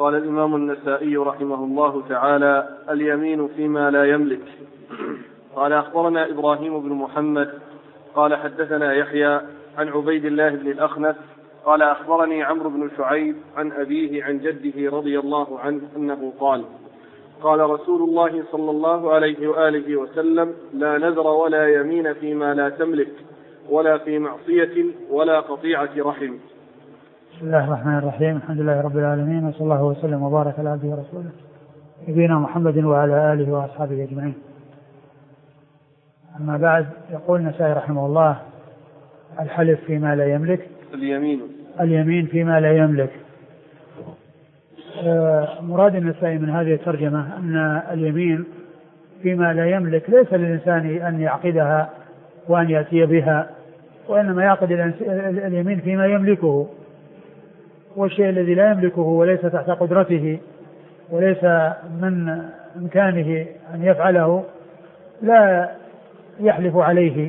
قال الإمام النسائي رحمه الله تعالى: اليمين فيما لا يملك. قال أخبرنا إبراهيم بن محمد قال حدثنا يحيى عن عبيد الله بن الأخنس قال أخبرني عمرو بن شعيب عن أبيه عن جده رضي الله عنه أنه قال: قال رسول الله صلى الله عليه وآله وسلم: لا نذر ولا يمين فيما لا تملك، ولا في معصية ولا قطيعة رحم. بسم الله الرحمن الرحيم. الحمد لله رب العالمين، وصلى الله وسلم وبارك على عبده ورسوله نبينا محمد وعلى آله وأصحابه أجمعين. أما بعد، يقول النسائي رحمه الله: الحلف فيما لا يملك، اليمين فيما لا يملك. مراد النسائي من هذه الترجمة أن اليمين فيما لا يملك ليس للإنسان أن يعقدها وأن يأتي بها، وإنما يعقد اليمين فيما يملكه، والشيء الذي لا يملكه وليس تحت قدرته وليس من إمكانه أن يفعله لا يحلف عليه.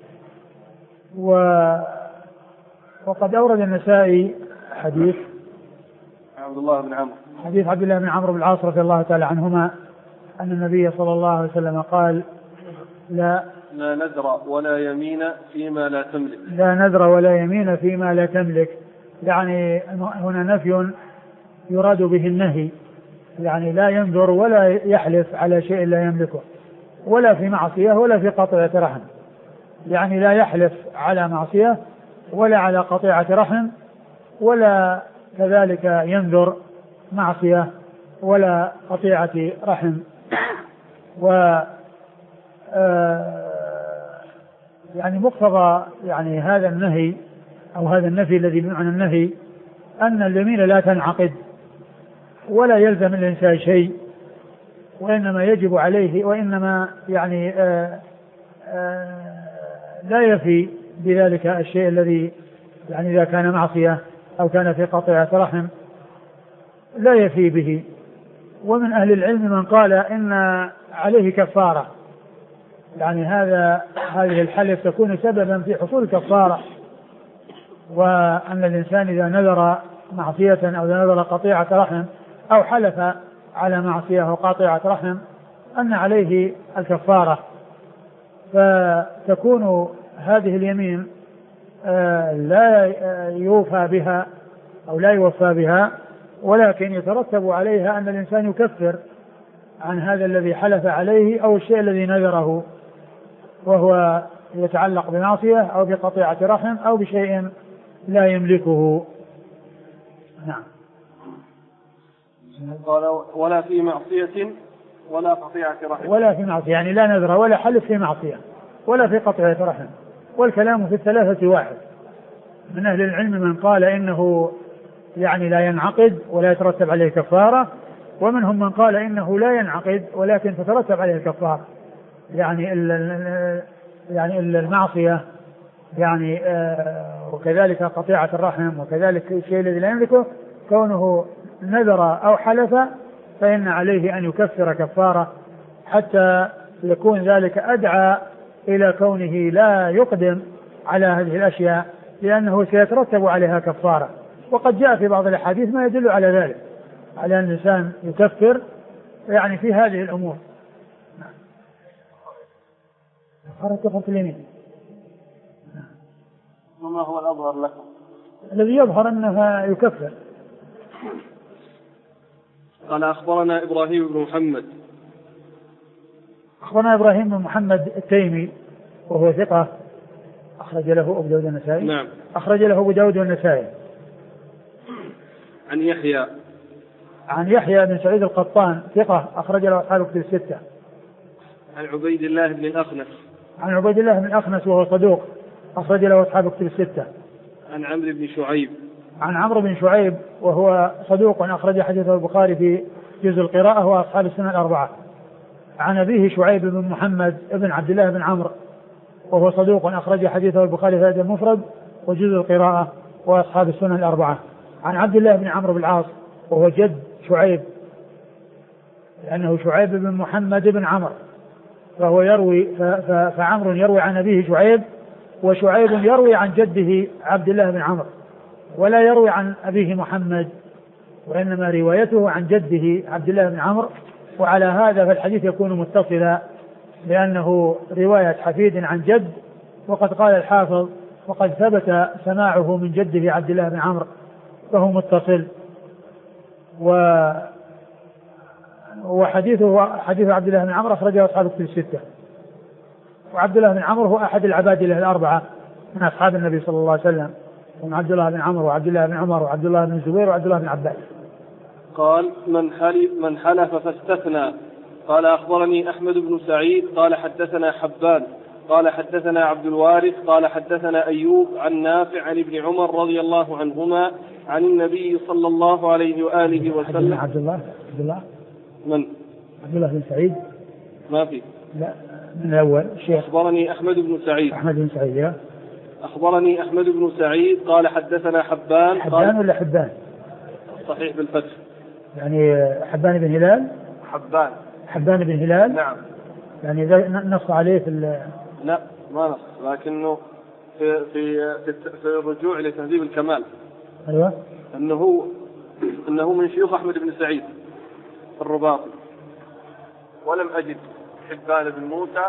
وقد أورد النسائي حديث عبد الله بن عمرو، حديث عبد الله بن عمرو بن العاص رضي الله تعالى عنهما أن النبي صلى الله عليه وسلم قال: لا نذر ولا يمين فيما لا تملك. لا نذر ولا يمين فيما لا تملك، يعني هنا نفي يراد به النهي، يعني لا ينذر ولا يحلف على شيء لا يملكه، ولا في معصية ولا في قطيعة رحم، يعني لا يحلف على معصية ولا على قطيعة رحم، ولا كذلك ينذر معصية ولا قطيعة رحم. يعني مقتضى يعني هذا النهي أو هذا النفي الذي بمعنى النهي أن اليمين لا تنعقد ولا يلزم الإنسان شيء، وإنما يجب عليه، وإنما يعني لا يفي بذلك الشيء الذي يعني إذا كان معصية أو كان في قطيعة رحم لا يفي به. ومن أهل العلم من قال إن عليه كفارة، يعني هذه الحلف تكون سببا في حصول كفارة، وأن الإنسان إذا نذر معصية أو إذا نذر قطيعة رحم أو حلف على معصية أو قطيعة رحم أن عليه الكفارة، فتكون هذه اليمين لا يوفى بها أو لا يوفى بها، ولكن يترتب عليها أن الإنسان يكفر عن هذا الذي حلف عليه أو الشيء الذي نذره، وهو يتعلق بمعصية أو بقطيعة رحم أو بشيء لا يملكه. نعم. قال: ولا في معصية ولا قطيعة رحم. ولا في معصية يعني لا نذر ولا حلف في معصية ولا في قطيعة رحم، والكلام في الثلاثة واحد. من أهل العلم من قال إنه يعني لا ينعقد ولا يترتب عليه كفارة، ومنهم من قال إنه لا ينعقد ولكن تترتب عليه الكفارة، يعني المعصية يعني وكذلك قطيعة الرحم وكذلك الشيء الذي لا يملكه، كونه نذر أو حلف فإن عليه أن يكفر كفارة حتى يكون ذلك أدعى إلى كونه لا يقدم على هذه الأشياء، لأنه سيترتب عليها كفارة. وقد جاء في بعض الأحاديث ما يدل على ذلك، على أن الإنسان يكفر يعني في هذه الأمور. كفرة اليمين. وما هو الأظهر لكم؟ الذي يظهر أنها يكفر. قال: أخبرنا إبراهيم بن محمد. أخبرنا إبراهيم بن محمد التيمي وهو ثقة أخرج له أبو داود النسائي. نعم. أخرج له أبو داود النسائي. عن يحيى بن سعيد القطان ثقة أخرج له أصحاب الكتب الستة. عن عبيد الله بن الأخنس. عن عبيد الله بن الأخنس وهو صدوق أخرج له أصحاب الكتب الستة. عن عمرو بن شعيب. عن عمرو بن شعيب وهو صدوق أخرج حديثه البخاري في جزء القراءة وأصحاب السنة الأربعة. عن أبيه شعيب بن محمد بن عبد الله بن عمرو وهو صدوق أخرج حديثه البخاري في الأدب المفرد وجزء القراءة وأصحاب السنة الأربعة. عن عبد الله بن عمرو بن العاص وهو جد شعيب، لأنه شعيب بن محمد بن عمرو، فهو يروي فعمرو يروي عن أبيه شعيب، وشعيب يروي عن جده عبد الله بن عمرو، ولا يروي عن أبيه محمد وإنما روايته عن جده عبد الله بن عمرو، وعلى هذا فالحديث يكون متصلا لأنه رواية حفيد عن جد. وقد قال الحافظ وقد ثبت سماعه من جده عبد الله بن عمرو فهو متصل. وحديثه حديث عبد الله بن عمرو أخرجه أصحاب الكتب الستة. وعبد الله بن عمرو هو أحد العبادلة الأربعة من أصحاب النبي صلى الله عليه وسلم، ومن عبد الله بن عمرو وعبد الله بن عمر وعبد الله بن الزبير وعبد الله بن عباس. قال من حلف فاستثنى. قال أخبرني أحمد بن سعيد قال حدثنا حبان قال حدثنا عبد الوارث قال حدثنا أيوب عن نافع عن ابن عمر رضي الله عنهما عن النبي صلى الله عليه وآله وسلم. عبد الله من؟ عبد الله بن سعيد ما في. لا من الأول الشيخ. أخبرني أحمد بن سعيد. أخبرني أحمد بن سعيد قال حدثنا حبان ولا حبان؟ صحيح بالفتح. يعني حبان بن هلال. حبان بن هلال. نعم. يعني نص عليه في لا ما نص، لكنه في الرجوع لتهذيب الكمال. أيوة. أنه من شيوخ أحمد بن سعيد الرباطي، ولم أجد حبان بن موسى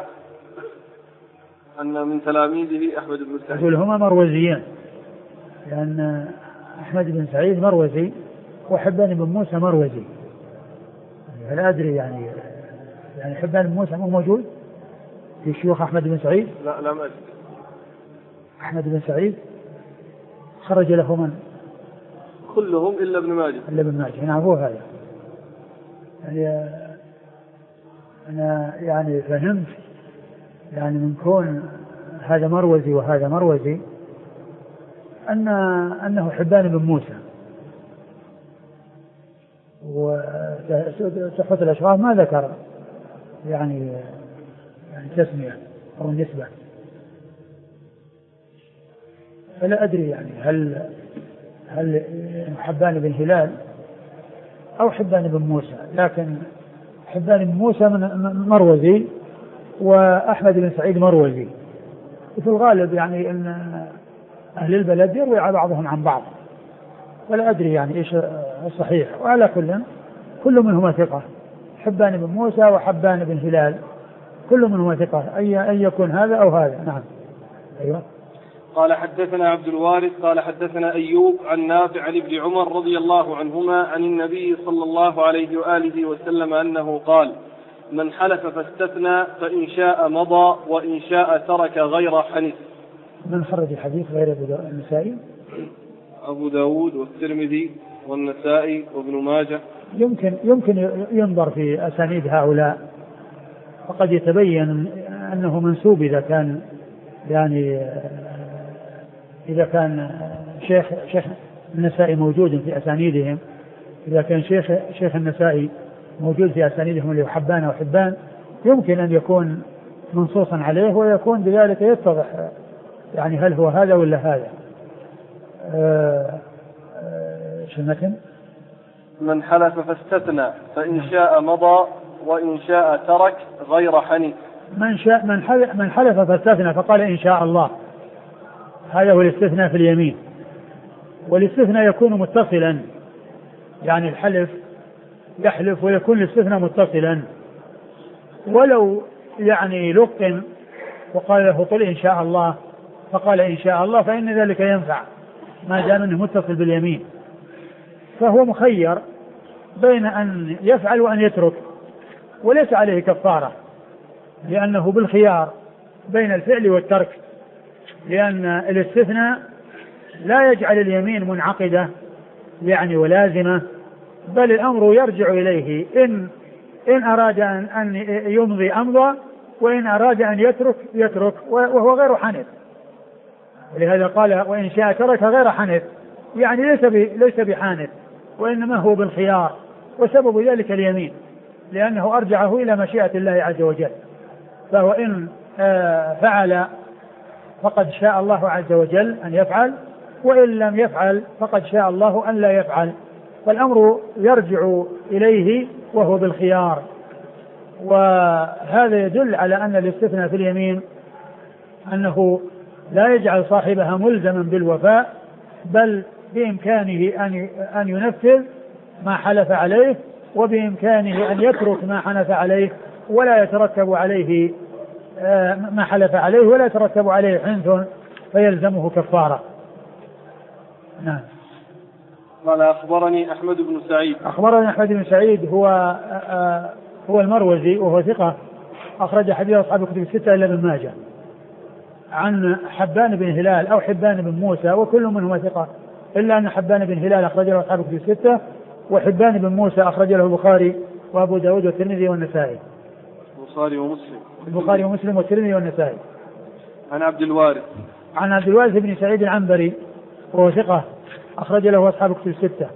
أن من تلاميذه أحمد بن سعيد. يقول هما مروزيان، لأن أحمد بن سعيد مروزي وحبان بن موسى مروزي. لا أدري يعني حبان بن موسى مو موجود في شيوخ أحمد بن سعيد. لا لم أجد. أحمد بن سعيد خرج له من؟ كلهم إلا ابن ماجه. نعم هو هذا. يعني أنا يعني فهمت يعني من كون هذا مروزي وهذا مروزي أنه حبان بن موسى. وصحة الأشراف ما ذكر يعني تسمية أو النسبة، فلا أدري يعني هل حبان بن هلال أو حبان بن موسى، لكن حبان بن موسى من مروزي وأحمد بن سعيد مروزي، وفي الغالب يعني أن أهل البلد يروي على بعضهم عن بعض، ولا أدري يعني إيش الصحيح. وعلى كل منهما ثقة، حبان بن موسى وحبان بن هلال كل منهما ثقة، أن يكون هذا أو هذا. نعم. أيوة. قال حدثنا عبد الوارث قال حدثنا أيوب عن نافع عن ابن عمر رضي الله عنهما عن النبي صلى الله عليه وآله وسلم أنه قال: من حلف فاستثنى فإن شاء مضى وإن شاء ترك غير حنث. من خرج الحديث غير النسائي؟ أبو داود والترمذي والنسائي وابن ماجه. يمكن ينظر في أسانيد هؤلاء، وقد يتبين أنه منسوب إذا كان شيخ النسائي موجود في أسانيدهم، إذا كان شيخ النسائي موجود في أسانيدهم اللي حبان أو حبان، يمكن أن يكون منصوصا عليه ويكون بذلك يتضح يعني هل هو هذا ولا هذا. شمتن من حلف فاستثنى فإن شاء مضى وإن شاء ترك غير حنيف. من حلف فاستثنى فقال إن شاء الله، هذا هو الاستثناء في اليمين. والاستثناء يكون متصلا، يعني الحلف يحلف ويكون الاستثناء متصلا، ولو يعني لقن وقال له قل إن شاء الله فقال إن شاء الله فإن ذلك ينفع ما دام أنه متصل باليمين، فهو مخير بين أن يفعل وأن يترك، وليس عليه كفارة لأنه بالخيار بين الفعل والترك، لأن الاستثناء لا يجعل اليمين منعقدة يعني ولازمة، بل الأمر يرجع إليه، إن أراد أن يمضي أمضى، وإن أراد أن يترك وهو غير حنث. ولهذا قال وإن شاء ترك غير حنث، يعني ليس بحانث، وإنما هو بالخيار، وسبب ذلك اليمين، لأنه أرجعه إلى مشيئة الله عز وجل. فهو إن فعل فقد شاء الله عز وجل أن يفعل، وإن لم يفعل فقد شاء الله أن لا يفعل، فالأمر يرجع إليه وهو بالخيار. وهذا يدل على أن الاستثناء في اليمين أنه لا يجعل صاحبها ملزما بالوفاء، بل بإمكانه أن ينفذ ما حلف عليه، وبإمكانه أن يترك ما حلف عليه ولا يترتب عليه ما حلف عليه ولا يترتب عليه حنث فيلزمه كفارة. نعم. قال أخبرني أحمد بن سعيد. أخبرني أحمد بن سعيد هو المروزي وهو ثقة أخرج حديث أصحاب الكتب الستة إلا ابن ماجه. عن حبان بن هلال أو حبان بن موسى وكل منهما ثقة، إلا أن حبان بن هلال أخرج له أصحاب الكتب الستة، وحبان بن موسى أخرج له البخاري وأبو داود والترمذي والنسائي. البخاري ومسلم والترمذي والنسائي. عن عبد الوارث. عن عبد الوارث بن سعيد العنبري وهو ثقة أخرج له أصحاب الكتب الستة.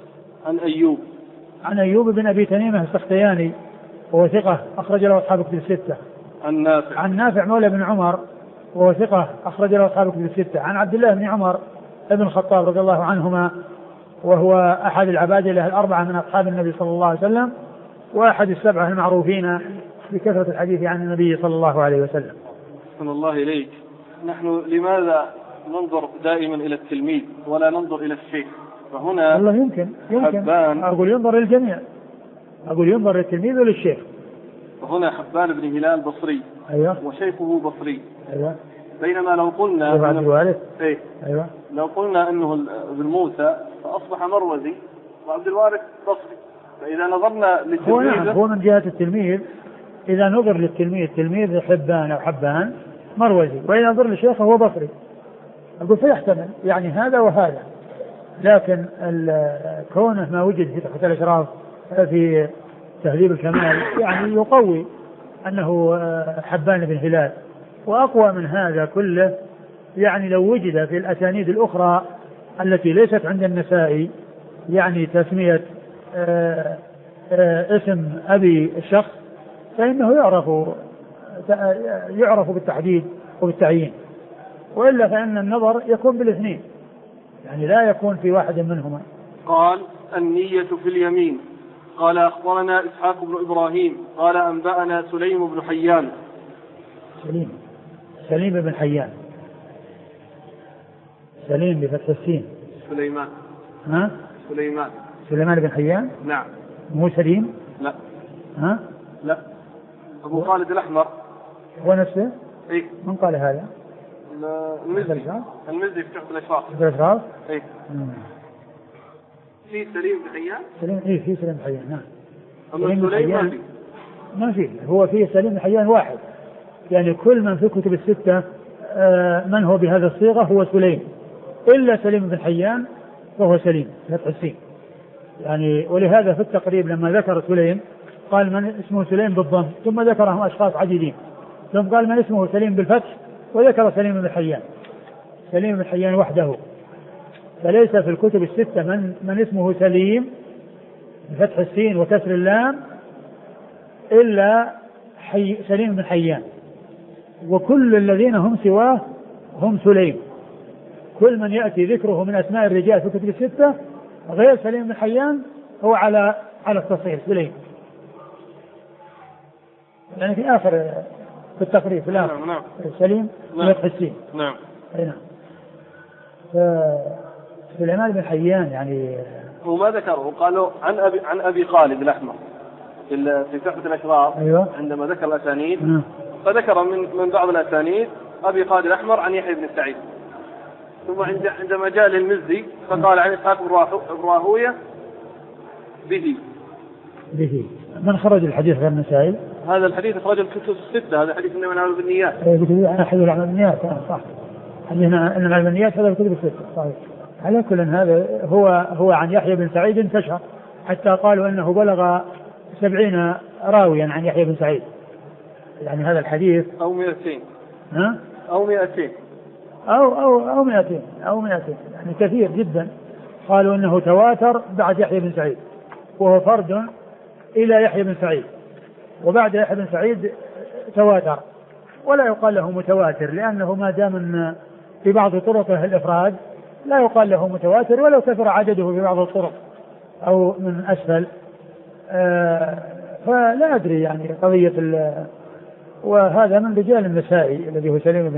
عن أيوب بن أبي تميمة السختياني وهو ثقة أخرج له أصحاب الكتب الستة. عن نافع مولى بن عمر وهو ثقة أخرج له أصحاب الكتب الستة. عن عبد الله بن عمر ابن الخطاب رضي الله عنهما وهو أحد العبادلة الأربعة من أصحاب النبي صلى الله عليه وسلم، وأحد السبعة المعروفين بكثرة الحديث عن النبي صلى الله عليه وسلم. صلى الله إليك. نحن لماذا ننظر دائما إلى التلميذ ولا ننظر إلى الشيخ؟ فهنا والله يمكن أقول ينظر للجميع، أقول ينظر للتلميذ وللشيخ. وهنا حبان بن هلال بصري. أيوة. وشيخه بصري. أيوة. بينما لو قلنا أيوة. لو قلنا أنه ابن موسى فأصبح مروزي وعبد الوارث بصري. فإذا نظرنا للتلميذ هو من جهة التلميذ، إذا نظر للتلميذ تلميذ حبان أو حبان مروزي، وإذا نظر للشيخ هو بصري. أقول فيحتمل يعني هذا وهذا، لكن كونه ما وجد في تحت الأشراف في تهذيب الكمال يعني يقوي أنه حبان بن هلال. وأقوى من هذا كله يعني لو وجد في الأسانيد الأخرى التي ليست عند النسائي يعني تسمية اسم أبي الشخص فإنه يعرف بالتحديد وبالتعيين، وإلا فإن النظر يكون بالاثنين يعني لا يكون في واحد منهما. قال النية في اليمين. قال أخبرنا إسحاق بن إبراهيم قال أنبأنا سليم بن حيان. سليم بن حيان، سليم بفتح السين. سليمان بن حيان. نعم. مو سليم؟ لا. لا. أبو خالد الأحمر. هو نفسه؟ إيه. من قال هذا؟ المزي في تحت الأشراف. إيه. في سليم بن حيان. في سليم بن حيان. نعم. أما سليم ما في، هو فيه سليم بن حيان واحد، يعني كل من في كتب الستة من هو بهذا الصيغة هو سليم، إلا سليم بن حيان فهو سليم فتح السين يعني. ولهذا في التقريب لما ذكر سليم قال من اسمه سليم بالضم، ثم ذكرهم أشخاص عديدين، ثم قال من اسمه سليم بالفتح وذكر سليم بن حيان. سليم بن حيان وحده، فليس في الكتب الستة من اسمه سليم بفتح السين وكسر اللام إلا سليم بن حيان، وكل الذين هم سواه هم سليم. كل من يأتي ذكره من أسماء الرجال في الكتب الستة غير سليم بن حيان هو على التصحيح سليم، يعني في آخر في التقريب في الآخر. نعم. سليم بفتح السين. نعم. سليمان بن حيان يعني هو ما ذكره، قالوا عن أبي خالد الأحمر في تحفة الأشراف. أيوة. عندما ذكر الأسانيد فذكر من بعض الأسانيد أبي خالد الأحمر عن يحيى بن سعيد، ثم عندما جاء للمزي فقال عن إسحاق بن راهوية به. من خرج الحديث غير النسائي؟ هذا الحديث أخرج الكتب الستة، هذا حديث إنما نعمل بالنيات. أنا حديث العمل بالنيات صح، حديثنا إنما نعمل بالنيات هذا الكتب الستة صحيح. على كل هذا هو عن يحيى بن سعيد انتشر حتى قالوا أنه بلغ 70 راويا عن يحيى بن سعيد، يعني هذا الحديث أو 200 أو 200 يعني كثير جدا. قالوا أنه تواتر بعد يحيى بن سعيد، وهو فرد إلى يحيى بن سعيد، وبعد يحيى بن سعيد تواتر، ولا يقال له متواتر لأنه ما دام في بعض طرقه الإفراد لا يقال له متواتر ولو كثر عدده في بعض الطرق أو من أسفل. فلا أدري يعني قضية وهذا من رجال النسائي الذي هو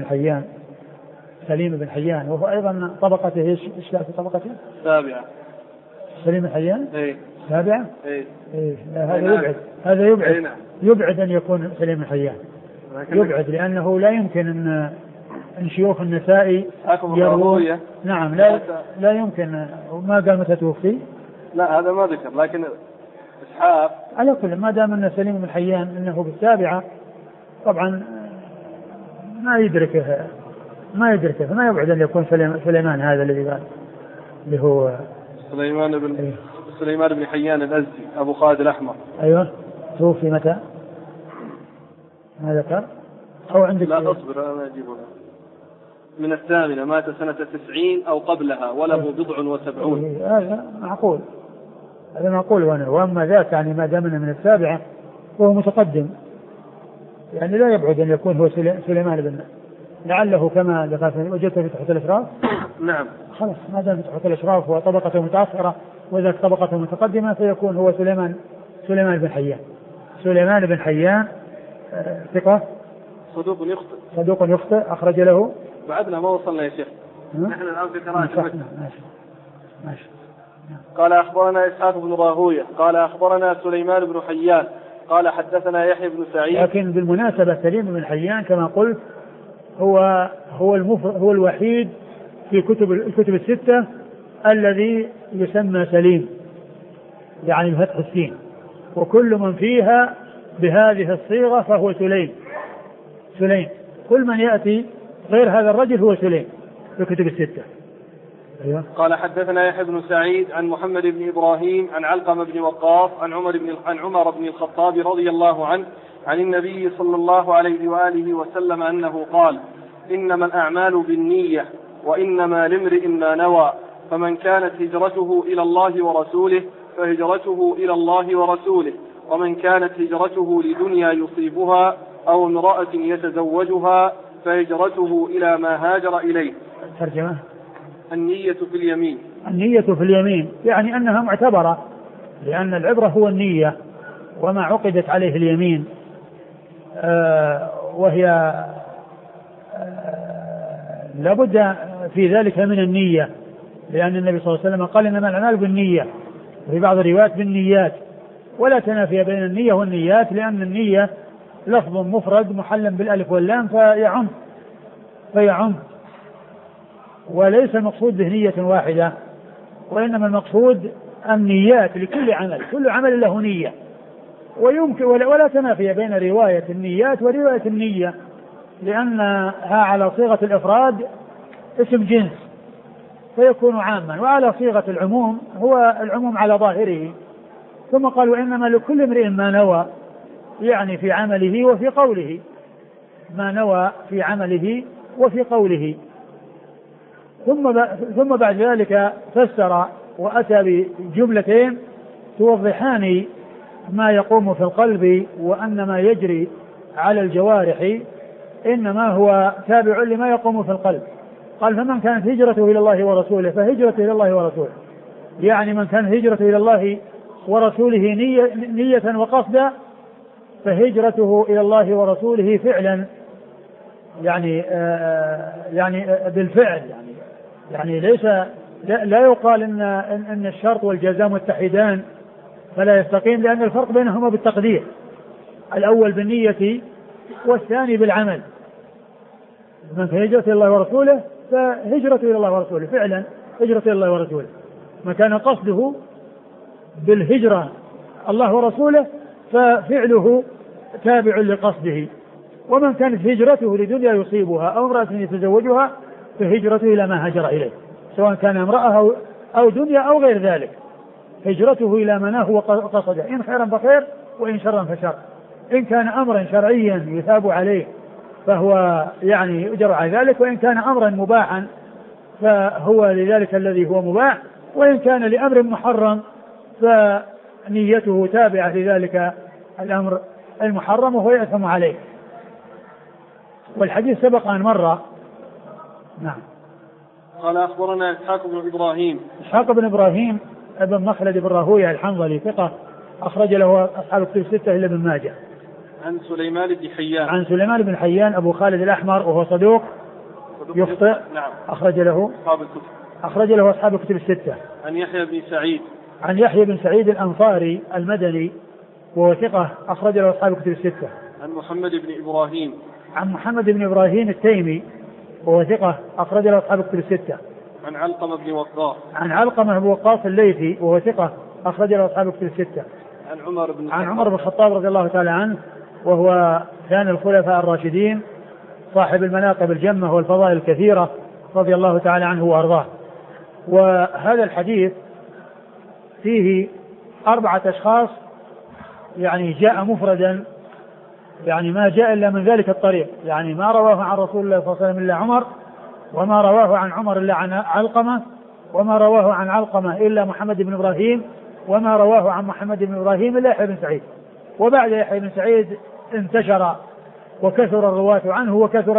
سليم بن حيان وهو أيضا طبقته إيش في طبقته؟ سابعة. سليم بن حيان؟ إيه. السابعة؟ إيه. هذا يبعد، هذا يبعد، يبعد أن يكون سليم بن حيان، يبعد، لأنه لا يمكن أن شيوخ النسائي يروون. نعم، لا يمكن. ما قال متى توفي؟ لا هذا ما ذكر، لكن إسحاق على كل ما دام أن سليم بن حيان أنه بالسابعة طبعا ما يدركه، ما يبعد أن يكون سليمان هذا الذي قال اللي هو سليمان بن حيان الأزدي أبو خالد الأحمر. أيوة. توفي متى؟ ما ذكر أو عندك؟ لا تصبر أنا أجيبها. من 8 مات سنة 90 أو قبلها وله 79. هذا معقول، هذا معقول. وأما ذاك يعني ما دامنا من 7 وهو متقدم، يعني لا يبعد أن يكون هو سليمان بن، لعله كما ذكرت وجدت في تحت الأشراف. نعم. خلاص ما دام في تحت الأشراف وطبقته متأخرة وذاك طبقته متقدمة فيكون هو سليمان بن حيان. سليمان بن حيان ثقة صدوق يخطئ أخرج له. بعدنا ما وصلنا يا شيخ، نحن الآن في قراءة. ماشي. قال أخبرنا إسحاق بن راهوية قال أخبرنا سليمان بن حيان قال حدثنا يحيى بن سعيد. لكن بالمناسبة سليم بن حيان كما قلت هو الوحيد في الكتب الستة الذي يسمى سليم، يعني بفتح السين، وكل من فيها بهذه الصيغة فهو سليم. كل من يأتي غير هذا الرجل هو سليم في الكتب الستة. أيوة. قال حدثنا يحيى بن سعيد عن محمد بن إبراهيم عن علقمة بن وقاص عن عمر بن الخطاب رضي الله عنه عن النبي صلى الله عليه وآله وسلم أنه قال: إنما الأعمال بالنية وإنما لامرئ ما نوى، فمن كانت هجرته إلى الله ورسوله فهجرته إلى الله ورسوله، ومن كانت هجرته لدنيا يصيبها أو امرأة يتزوجها فهجرته إلى ما هاجر إليه. ترجمة: النية في اليمين. النية في اليمين يعني أنها معتبرة، لأن العبرة هو النية وما عقدت عليه اليمين، وهي لابد في ذلك من النية، لأن النبي صلى الله عليه وسلم قال: إنما الأعمال بالنية، وفي بعض الروايات بالنيات، ولا تنافي بين النية والنيات، لأن النية لفظ مفرد محل بالألف واللام فيعم، وليس المقصود به نية واحدة، وإنما المقصود النيات لكل عمل، كل عمل له نية، ويمكن ولا تنافي بين رواية النيات ورواية النية، لأنها على صيغة الإفراد اسم جنس فيكون عاما، وعلى صيغة العموم هو العموم على ظاهره. ثم قال: وإنما لكل امرئ ما نوى، يعني في عمله وفي قوله، ما نوى في عمله وفي قوله. ثم بعد ذلك فسر وأتى بجملتين توضحان ما يقوم في القلب، وأن ما يجري على الجوارح إنما هو تابع لما يقوم في القلب. قال: فمن كانت هجرته إلى الله ورسوله فهجرته إلى الله ورسوله، يعني من كانت هجرته إلى الله ورسوله نية وقصدا فهجرته إلى الله ورسوله فعلا، يعني بالفعل، يعني ليس لا يقال إن الشرط والجزاء متحدان فلا يستقيم، لأن الفرق بينهما بالتقدير، الأول بالنية والثاني بالعمل. من هجرته إلى الله ورسوله فهجرته إلى الله ورسوله فعلا هجرته إلى الله ورسوله، ما كان قصده بالهجرة الله ورسوله ففعله تابع لقصده. ومن كانت هجرته لدنيا يصيبها أو امرأة يتزوجها فهجرته إلى ما هاجر إليه، سواء كان امرأة أو دنيا أو غير ذلك، هجرته إلى ما نهى وقصده، إن خيرا فخير وإن شرا فشر. إن كان أمرا شرعيا يثاب عليه فهو يعني يؤجر على ذلك، وإن كان أمرا مباحا فهو لذلك الذي هو مباح، وإن كان لأمر محرم فنيته تابعة لذلك الأمر المحرم وهو يأثم عليه. والحديث سبق أن مر. نعم. قال: أخبرنا إسحاق بن إبراهيم ابن مخلد بن راهوية الحنظلي ثقة أخرج له أصحاب الكتب الستة إلا ابن ماجه. عن سليمان بن حيان أبو خالد الأحمر وهو صدوق يخطئ. نعم. أخرج له أصحاب الكتب الستة. عن يحيى بن سعيد عن يحيى بن سعيد الأنصاري المدني وهو ثقة أخرج له أصحاب الكتب الستة. عن محمد بن إبراهيم. عن محمد بن إبراهيم التيمي وهو ثقة أخرج له أصحاب الكتب الستة. عن علقمة بن وقاص. عن علقمة بن وقاص الليثي وهو ثقة أخرج له أصحاب الكتب الستة. عن عمر بن الخطاب رضي الله تعالى عنه وهو ثاني الخلفاء الراشدين صاحب المناقب الجمة والفضائل الكثيرة رضي الله تعالى عنه وأرضاه. وهذا الحديث فيه 4 أشخاص يعني جاء مفردا، يعني ما جاء إلا من ذلك الطريق، يعني ما رواه عن رسول الله صلى الله عليه وسلم إلا عمر، وما رواه عن عمر إلا عن علقمة، وما رواه عن علقمة إلا محمد بن إبراهيم، وما رواه عن محمد بن إبراهيم إلا يحيى بن سعيد. وبعد يحيى بن سعيد انتشر وكثر الرواة عنه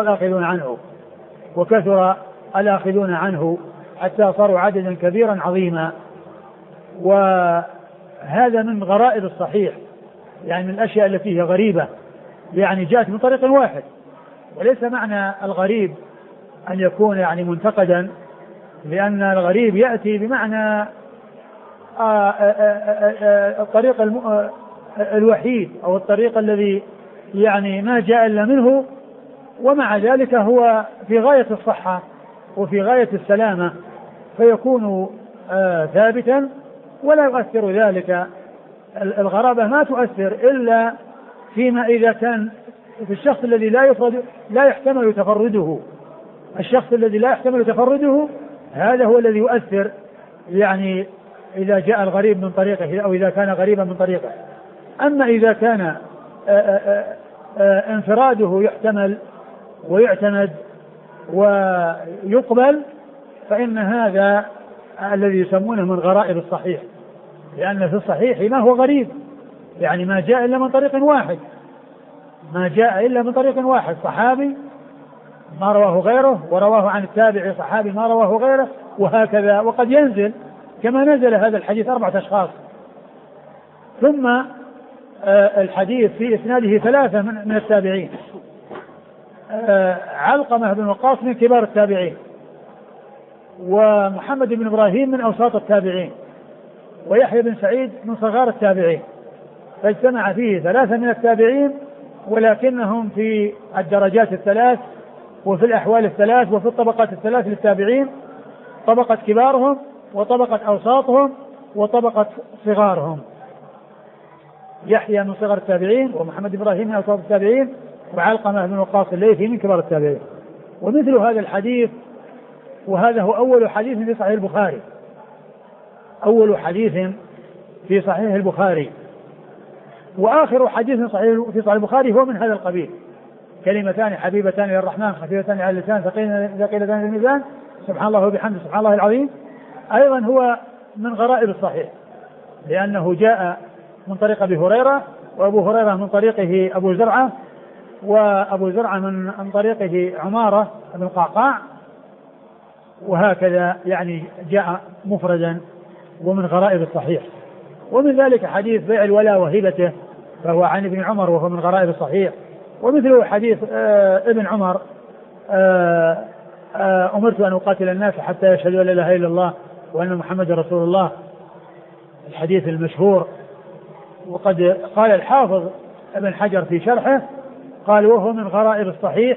وكثر الآخذون عنه حتى صاروا عددا كبيرا عظيما. وهذا من غرائب الصحيح، يعني من الأشياء التي هي غريبة، يعني جاءت من طريق واحد، وليس معنى الغريب أن يكون يعني منتقدا، لأن الغريب يأتي بمعنى الطريق الوحيد أو الطريق الذي يعني ما جاء إلا منه، ومع ذلك هو في غاية الصحة وفي غاية السلامة، فيكون ثابتا ولا يؤثر ذلك. الغرابة ما تؤثر إلا فيما إذا كان في الشخص الذي لا يحتمل تفرده. الشخص الذي لا يحتمل تفرده هذا هو الذي يؤثر، يعني إذا جاء الغريب من طريقه أو إذا كان غريبا من طريقه. أما إذا كان انفراده يحتمل ويعتمد ويقبل فإن هذا الذي يسمونه من غرائب الصحيح، لأن في الصحيح ما هو غريب، يعني ما جاء إلا من طريق واحد، صحابي ما رواه غيره، ورواه عن التابعي صحابي ما رواه غيره، وهكذا. وقد ينزل كما نزل هذا الحديث 4 أشخاص، ثم الحديث في إسناده 3 من التابعين. علقمة بن وقاص من كبار التابعين، ومحمد بن إبراهيم من أوساط التابعين، ويحيى بن سعيد من صغار التابعين، فاجتمع فيه 3 من التابعين، ولكنهم في الدرجات ال3 وفي الأحوال ال3 وفي الطبقات ال3 للتابعين، طبقة كبارهم وطبقة أوساطهم وطبقة صغارهم. يحيى من صغر التابعين، ومحمد بن إبراهيم من أوساط التابعين، وعلقمة بن وقاص الليثي من كبار التابعين. ومثل هذا الحديث، وهذا هو أول حديث في صحيح البخاري، وآخر حديث في صحيح البخاري هو من هذا القبيل: كلمتان حبيبتان إلى الرحمن خفيفتان على اللسان ثقيلتان في الميزان سبحان الله وبحمده سبحان الله العظيم. أيضا هو من غرائب الصحيح، لأنه جاء من طريق أبي هريرة، وأبو هريرة من طريقه أبو زرعة، وأبو زرعة من طريقه عمارة بن القعقاع، وهكذا يعني جاء مفردا، ومن غرائب الصحيح. ومن ذلك حديث بيع الولاء وهبته، فهو عن ابن عمر وهو من غرائب الصحيح. ومثله حديث ابن عمر: أمرت أن أقاتل الناس حتى يشهدوا أن لا إله إلا الله وأن محمد رسول الله، الحديث المشهور. وقد قال الحافظ ابن حجر في شرحه، قال: وهو من غرائب الصحيح،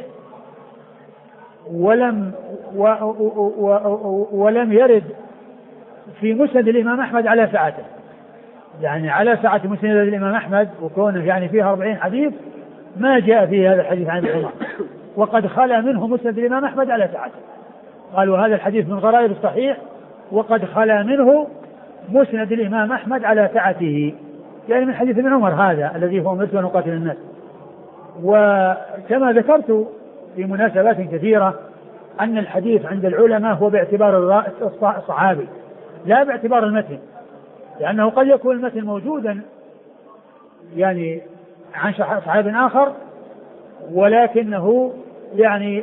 ولم يرد في مسند الإمام أحمد على سعته، يعني على سعة مسند الإمام أحمد وكونه يعني فيها 40 حديث ما جاء فيه هذا الحديث عن ابن عمر، وقد خلا منه مسند الإمام أحمد على سعته. قالوا هذا الحديث من غرائب الصحيح، وقد خلا منه مسند الإمام أحمد على سعته، يعني من حديث ابن عمر هذا الذي هو أمرت أن أقاتل الناس. وكما ذكرت في مناسبات كثيرة أن الحديث عند العلماء هو باعتبار الصحابي لا باعتبار المتن، لأنه قد يكون المتن موجودا يعني عن صحابي آخر، ولكنه يعني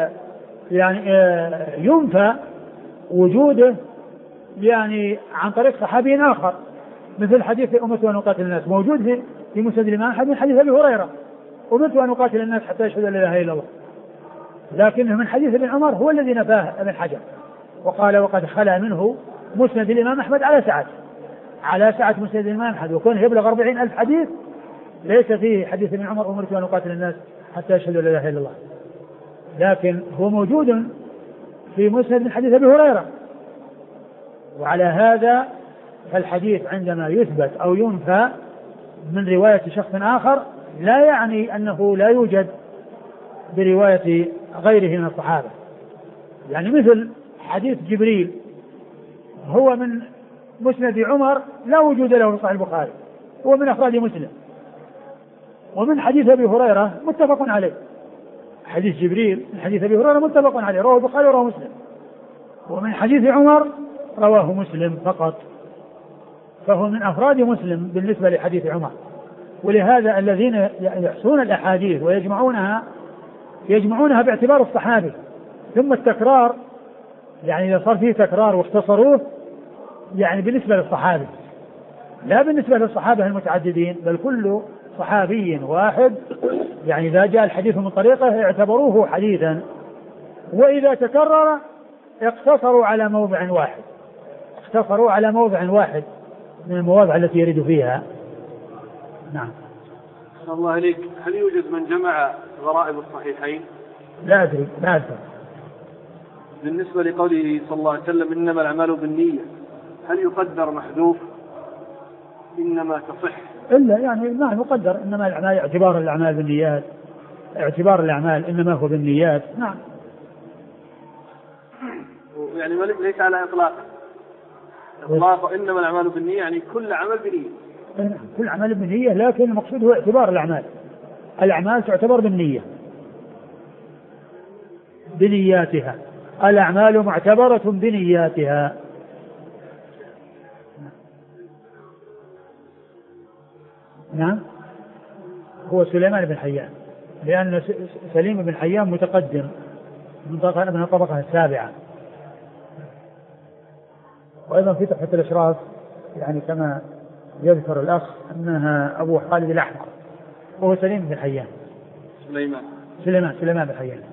ينفى وجوده يعني عن طريق صحابي آخر، مثل حديث أمرت أن أقاتل الناس موجود في مسند الإمام أحمد من حديث أبي هريرة: أمرت أن أقاتل الناس حتى يشهدوا أن لا إله إلا الله، لكنه من حديث ابن عمر هو الذي نفاه ابن حجر، وقال: وقد خلا منه مسند الإمام أحمد على سعته. على سعة مسند الإمام أحمد وكونه يبلغ 40,000 حديث ليس فيه حديث ابن عمر أمرت أن أقاتل الناس حتى يشهدوا لا إله إلا الله، لكن هو موجود في مسند من حديث أبي هريرة. وعلى هذا فالحديث عندما يثبت أو ينفى من رواية شخص آخر لا يعني أنه لا يوجد برواية غيره من الصحابة. يعني مثل حديث جبريل هو من مسند عمر لا وجود له في صحيح البخاري، هو من أفراد مسلم. ومن حديث أبي هريرة متفق عليه، حديث جبريل من حديث أبي هريرة متفق عليه رواه البخاري ورواه مسلم. ومن حديث عمر رواه مسلم فقط، فهو من أفراد مسلم بالنسبة لحديث عمر. ولهذا الذين يحصون الأحاديث يجمعونها باعتبار الصحابي، ثم التكرار يعني إذا صار فيه تكرار واختصروه يعني بالنسبة للصحابي لا بالنسبة للصحابة المتعددين، بل كل صحابي واحد يعني إذا جاء الحديث من طريقه اعتبروه حديثا، وإذا تكرر اقتصروا على موضع واحد من المواضع التي يرد فيها. نعم. الله عليك، هل يوجد من جمع غرائب الصحيحين؟ لا أدري. بالنسبة لقوله صلى الله عليه وسلم إنما الأعمال بالنية، هل يقدر محذوف إنما تصح؟ إلا يعني ما يقدر إنما الأعمال اعتبار الأعمال بالنيات، اعتبار الأعمال إنما هو بالنيات. نعم. يعني ليس على إطلاق إنما الأعمال بالنية، يعني كل عمل بنية. كل عمل بالنية، لكن المقصود هو اعتبار الأعمال تعتبر بالنية بنياتها، الأعمال معتبرة بنياتها. نعم. هو سليمان بن حيان، لأن سليم بن حيان متقدم من الطبقة السابعة. وأيضا في تحفة الإشراف يعني كما يذكر الأخ أنها أبو خالد الأحمر وهو سليم بن حيان. سليمان بن حيان.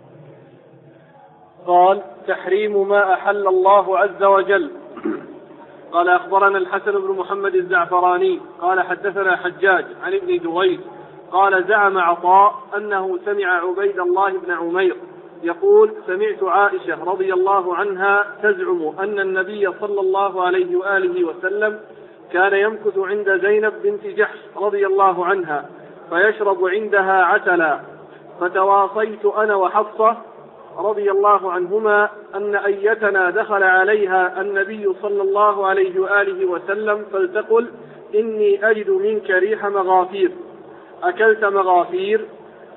قال تحريم ما أحل الله عز وجل. قال أخبرنا الحسن بن محمد الزعفراني قال حدثنا حجاج عن ابن جريج قال زعم عطاء أنه سمع عبيد الله بن عمير يقول سمعت عائشة رضي الله عنها تزعم أن النبي صلى الله عليه وآله وسلم كان يمكث عند زينب بنت جحش رضي الله عنها فيشرب عندها عسلا، فتواصيت أنا وحفصة رضي الله عنهما أن أيتنا دخل عليها النبي صلى الله عليه وآله وسلم فلتقل إني أجد منك ريح مغافير، أكلت مغافير؟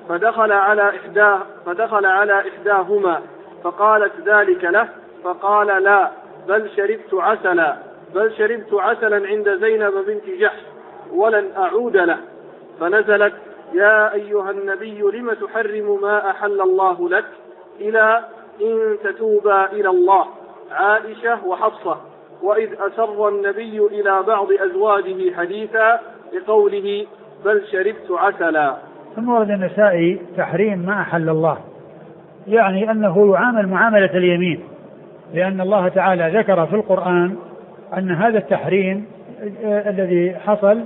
فدخل على إحداهما فقالت ذلك له، فقال لا بل شربت عسلا عند زينب بنت جحش ولن أعود له. فنزلت يا أيها النبي لم تحرم ما أحل الله لك إلى إن تتوبا إلى الله، عائشة وحفصة، وإذ أسر النبي إلى بعض أزواجه حديثا لقوله بل شربت عسلا. ثم ورد النسائي تحريم ما أحل الله، يعني أنه يعامل معاملة اليمين، لأن الله تعالى ذكر في القرآن أن هذا التحريم الذي حصل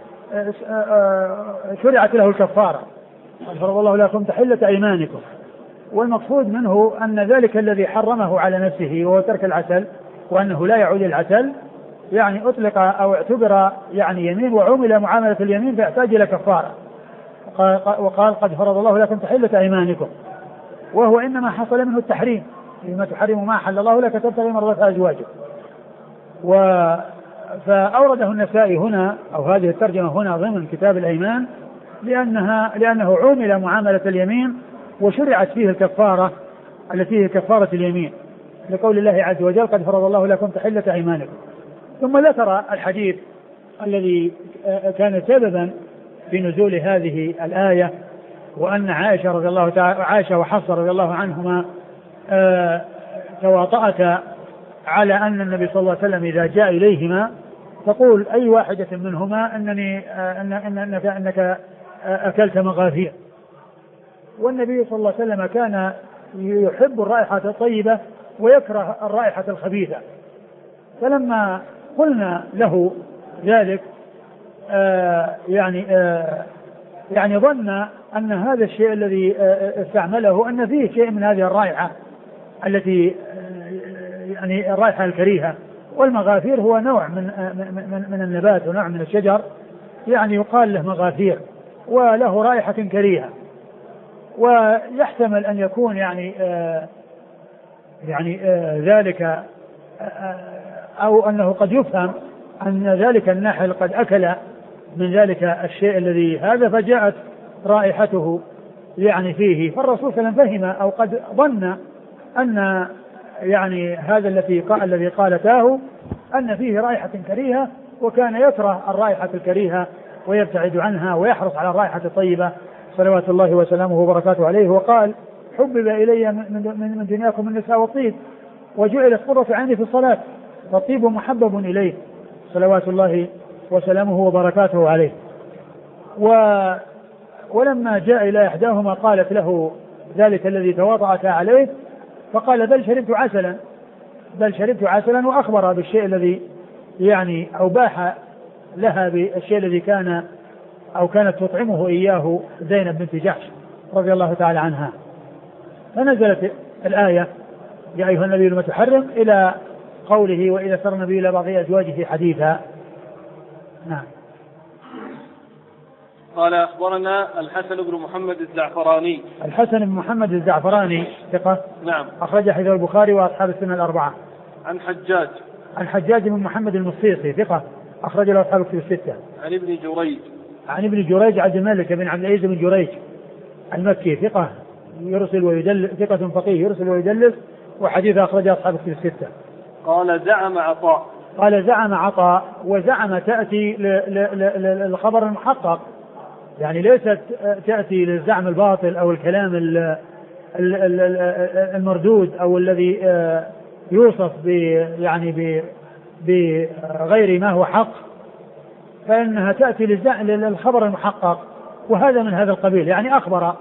شرعت له الكفارة، فرض الله لكم تحلة أيمانكم، والمقصود منه أن ذلك الذي حرمه على نفسه وهو ترك العسل وأنه لا يعود العسل يعني أطلق أو اعتبر يعني يمين وعمل معاملة اليمين فيحتاج إلى كفارة، وقال قد فرض الله لكم تحلة أيمانكم، وهو إنما حصل منه التحريم لما تحرم ما أحل الله لك تبتغي مرضات أزواجك. فأورده النسائي هنا أو هذه الترجمة هنا ضمن كتاب الأيمان لأنه عمل معاملة اليمين وشرعت فيه الكفارة التي هي كفارة اليمين لقول الله عز وجل قد فرض الله لكم تحلة أيمانكم. ثم ذكر الحديث الذي كان سببا في نزول هذه الآية، وأن عائشة وحفصة رضي الله عنهما تواطأتا على أن النبي صلى الله عليه وسلم إذا جاء إليهما تقول أي واحدة منهما أنك أكلت مغافير، والنبي صلى الله عليه وسلم كان يحب الرائحة الطيبة ويكره الرائحة الخبيثة، فلما قلنا له ذلك يعني ظن أن هذا الشيء الذي استعمله أن فيه شيء من هذه الرائحة التي يعني الرائحة الكريهة. والمغافير هو نوع من النبات ونوع من الشجر يعني يقال له مغافير وله رائحة كريهة. ويحتمل أن يكون يعني ذلك أو أنه قد يفهم أن ذلك النحل قد أكل من ذلك الشيء الذي هذا فجاءت رائحته يعني فيه. فالرسول صلى الله عليه وسلم فهم أو قد ظن أن يعني هذا الذي قالته أن فيه رائحة كريهة، وكان يكره الرائحة الكريهة ويبتعد عنها ويحرص على الرائحة الطيبة صلوات الله وسلامه وبركاته عليه. وقال حبب إلي من دنياكم النساء والطيب وجعلت قرة عيني في الصلاة والطيب محبب إليه صلوات الله وسلامه وبركاته عليه. ولما جاء إلى إحداهما قالت له ذلك الذي تواطأت عليه فقال بل شربت عسلا وأخبر بالشيء الذي يعني أباح لها بالشيء الذي كانت تطعمه إياه زينب بنت جحش رضي الله تعالى عنها. فنزلت الآية يا أيها النبي لم تحرم إلى قوله وإذا سر النبي إلى بعض أزواجه حديثا. نعم. قال أخبرنا الحسن بن محمد الزعفراني. الحسن بن محمد الزعفراني ثقة. نعم. أخرج حديث البخاري وأصحاب السنة الأربعة. عن حجاج بن محمد المصيصي ثقة أخرج له أصحاب الكتب الستة. عن ابن جريج عبد الملك بن عبد العزيز بن جريج المكي ثقة يرسل ويدلس، ثقة فقيه يرسل ويدلس، وحديث أخرجه أصحاب الكتب الستة. قال زعم عطاء وزعم تأتي للخبر المحقق، يعني ليست تأتي للزعم الباطل أو الكلام المردود أو الذي يوصف بغير ما هو حق، فإنها تأتي للخبر المحقق، وهذا من هذا القبيل. يعني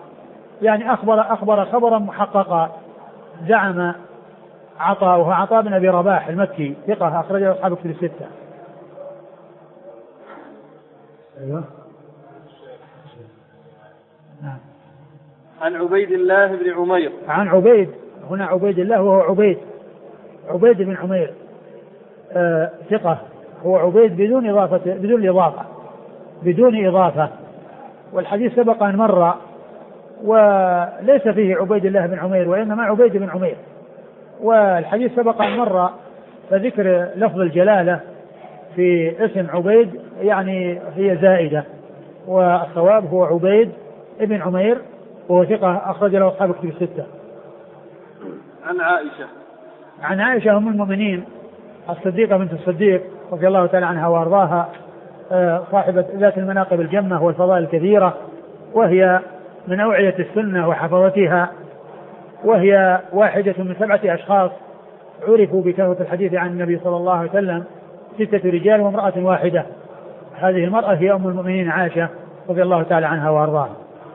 أخبر خبرا محققا. زعم عطاء وهو عطاء بن أبي رباح المكي ثقة أخرجه أصحاب الكتب الستة. أيوه. عن عبيد الله بن عمير. عن عبيد، هنا عبيد الله وهو عبيد بن عمير ثقة، هو عبيد بدون إضافة. والحديث سبق أن مر وليس فيه عبيد الله بن عمير وإنما عبيد بن عمير، والحديث سبق أن مر فذكر لفظ الجلالة في اسم عبيد يعني هي زائدة، والصواب هو عبيد ابن عمير وهو ثقة أخرج له أصحاب الكتب الستة. عن عائشة أم المؤمنين الصديقة بنت الصديق رضي الله تعالى عنها وأرضاها، صاحبة ذات المناقب الجمة والفضائل الكثيرة، وهي من أوعية السنة وحفظتها، وهي واحدة من 7 أشخاص عرفوا بكثرة الحديث عن النبي صلى الله عليه وسلم، 6 رجال وامرأة واحدة. هذه المرأة هي أم المؤمنين عائشة رضي الله تعالى عنها وأرضاها.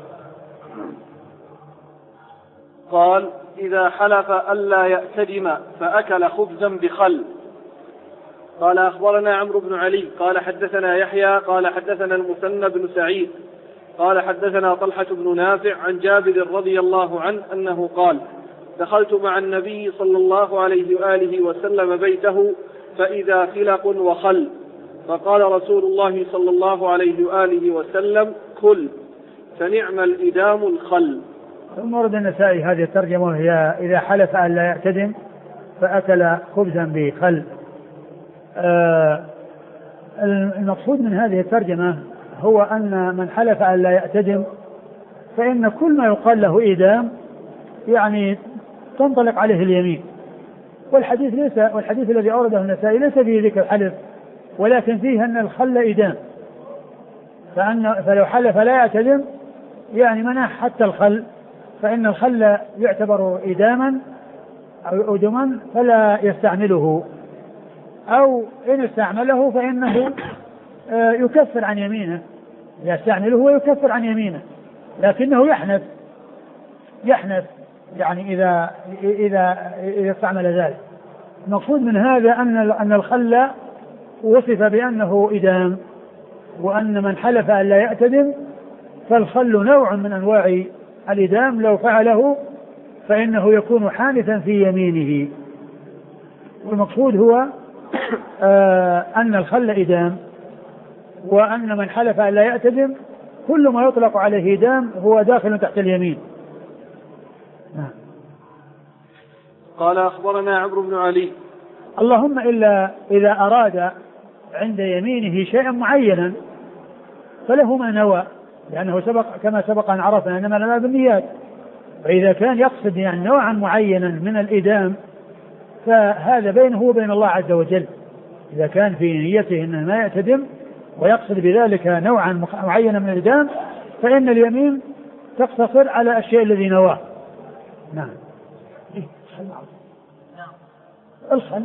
قال إذا حلف ألا يأتدم فأكل خبزا بخل. قال أخبرنا عمرو بن علي قال حدثنا يحيى قال حدثنا المثنى بن سعيد قال حدثنا طلحة بن نافع عن جابر رضي الله عنه أنه قال دخلت مع النبي صلى الله عليه وآله وسلم بيته فإذا خلق وخل، فقال رسول الله صلى الله عليه وآله وسلم كل، فنعم الإدام الخل. ثم ورد النسائي هذه الترجمة وهي إذا حلف أن لا يعتدم فأكل خبزا بخل. المقصود من هذه الترجمة هو أن من حلف أن لا يعتدم فإن كل ما يقال له إدام يعني تنطلق عليه اليمين. والحديث الذي أورده النسائي ليس فيه ذكر الحلف، ولكن فيه أن الخل إدام، فلو حلف لا يعتدم يعني منح حتى الخل، فإن الخل يعتبر إداما أو أدما فلا يستعمله، أو إن استعمله فإنه يكفر عن يمينه، يستعمله ويكفر عن يمينه، لكنه يحنث يعني إذا استعمل ذلك. المقصود من هذا أن الخل وصف بأنه إدام، وأن من حلف أن لا يأتدم فالخل نوع من أنواع الإدام، لو فعله فإنه يكون حانثا في يمينه. والمقصود هو أن الخل إدام، وأن من حلف أن لا يأتدم كل ما يطلق عليه إدام هو داخل تحت اليمين. قال أخبرنا عمرو بن علي. اللهم إلا إذا أراد عند يمينه شيئا معينا فله ما نوى، لأنه سبق كما سبق أن عرفنا إنما الأعمال بالنيات، فإذا كان يقصد يعني نوعا معينا من الإدام فهذا بينه وبين الله عز وجل. إذا كان في نيته أنه ما يأتدم ويقصد بذلك نوعا معينا من الإدام فإن اليمين تقتصر على الشيء الذي نواه. نعم. الخل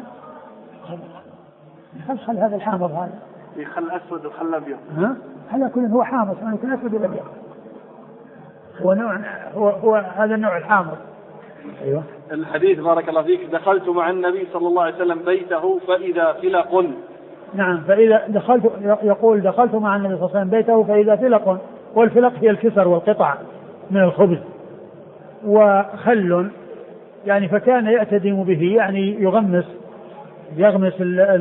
هذا الحامض، هذا في خل أسود وخل أبيض. هذا كله هو حامض، يعني يكون أسود ولا أبيض، هو نوع، هو هذا النوع الحامض. أيوة. الحديث بارك الله فيك: دخلت مع النبي صلى الله عليه وسلم بيته فإذا فلق. نعم، فإذا دخلت، يقول دخلت مع النبي صلى الله عليه وسلم بيته فإذا فلق، والفلق هي الكسر والقطع من الخبز، وخل يعني فكان يأتدم به، يعني يغمس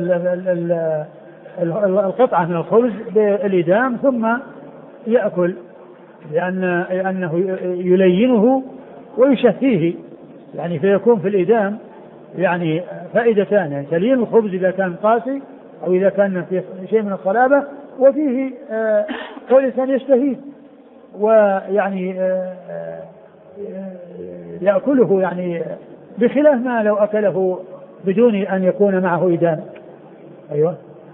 القطعة من الخبز بالإدام ثم يأكل، لأنه يلينه ويشهيه، يعني فيكون في الإدام يعني فائدتان: يعني تليين الخبز إذا كان قاسي أو إذا كان فيه شيء من الصلابة، وفيه كل إنسان يشتهيه ويعني يأكله، يعني بخلاف ما لو أكله بدون أن يكون معه إدام. أيوة.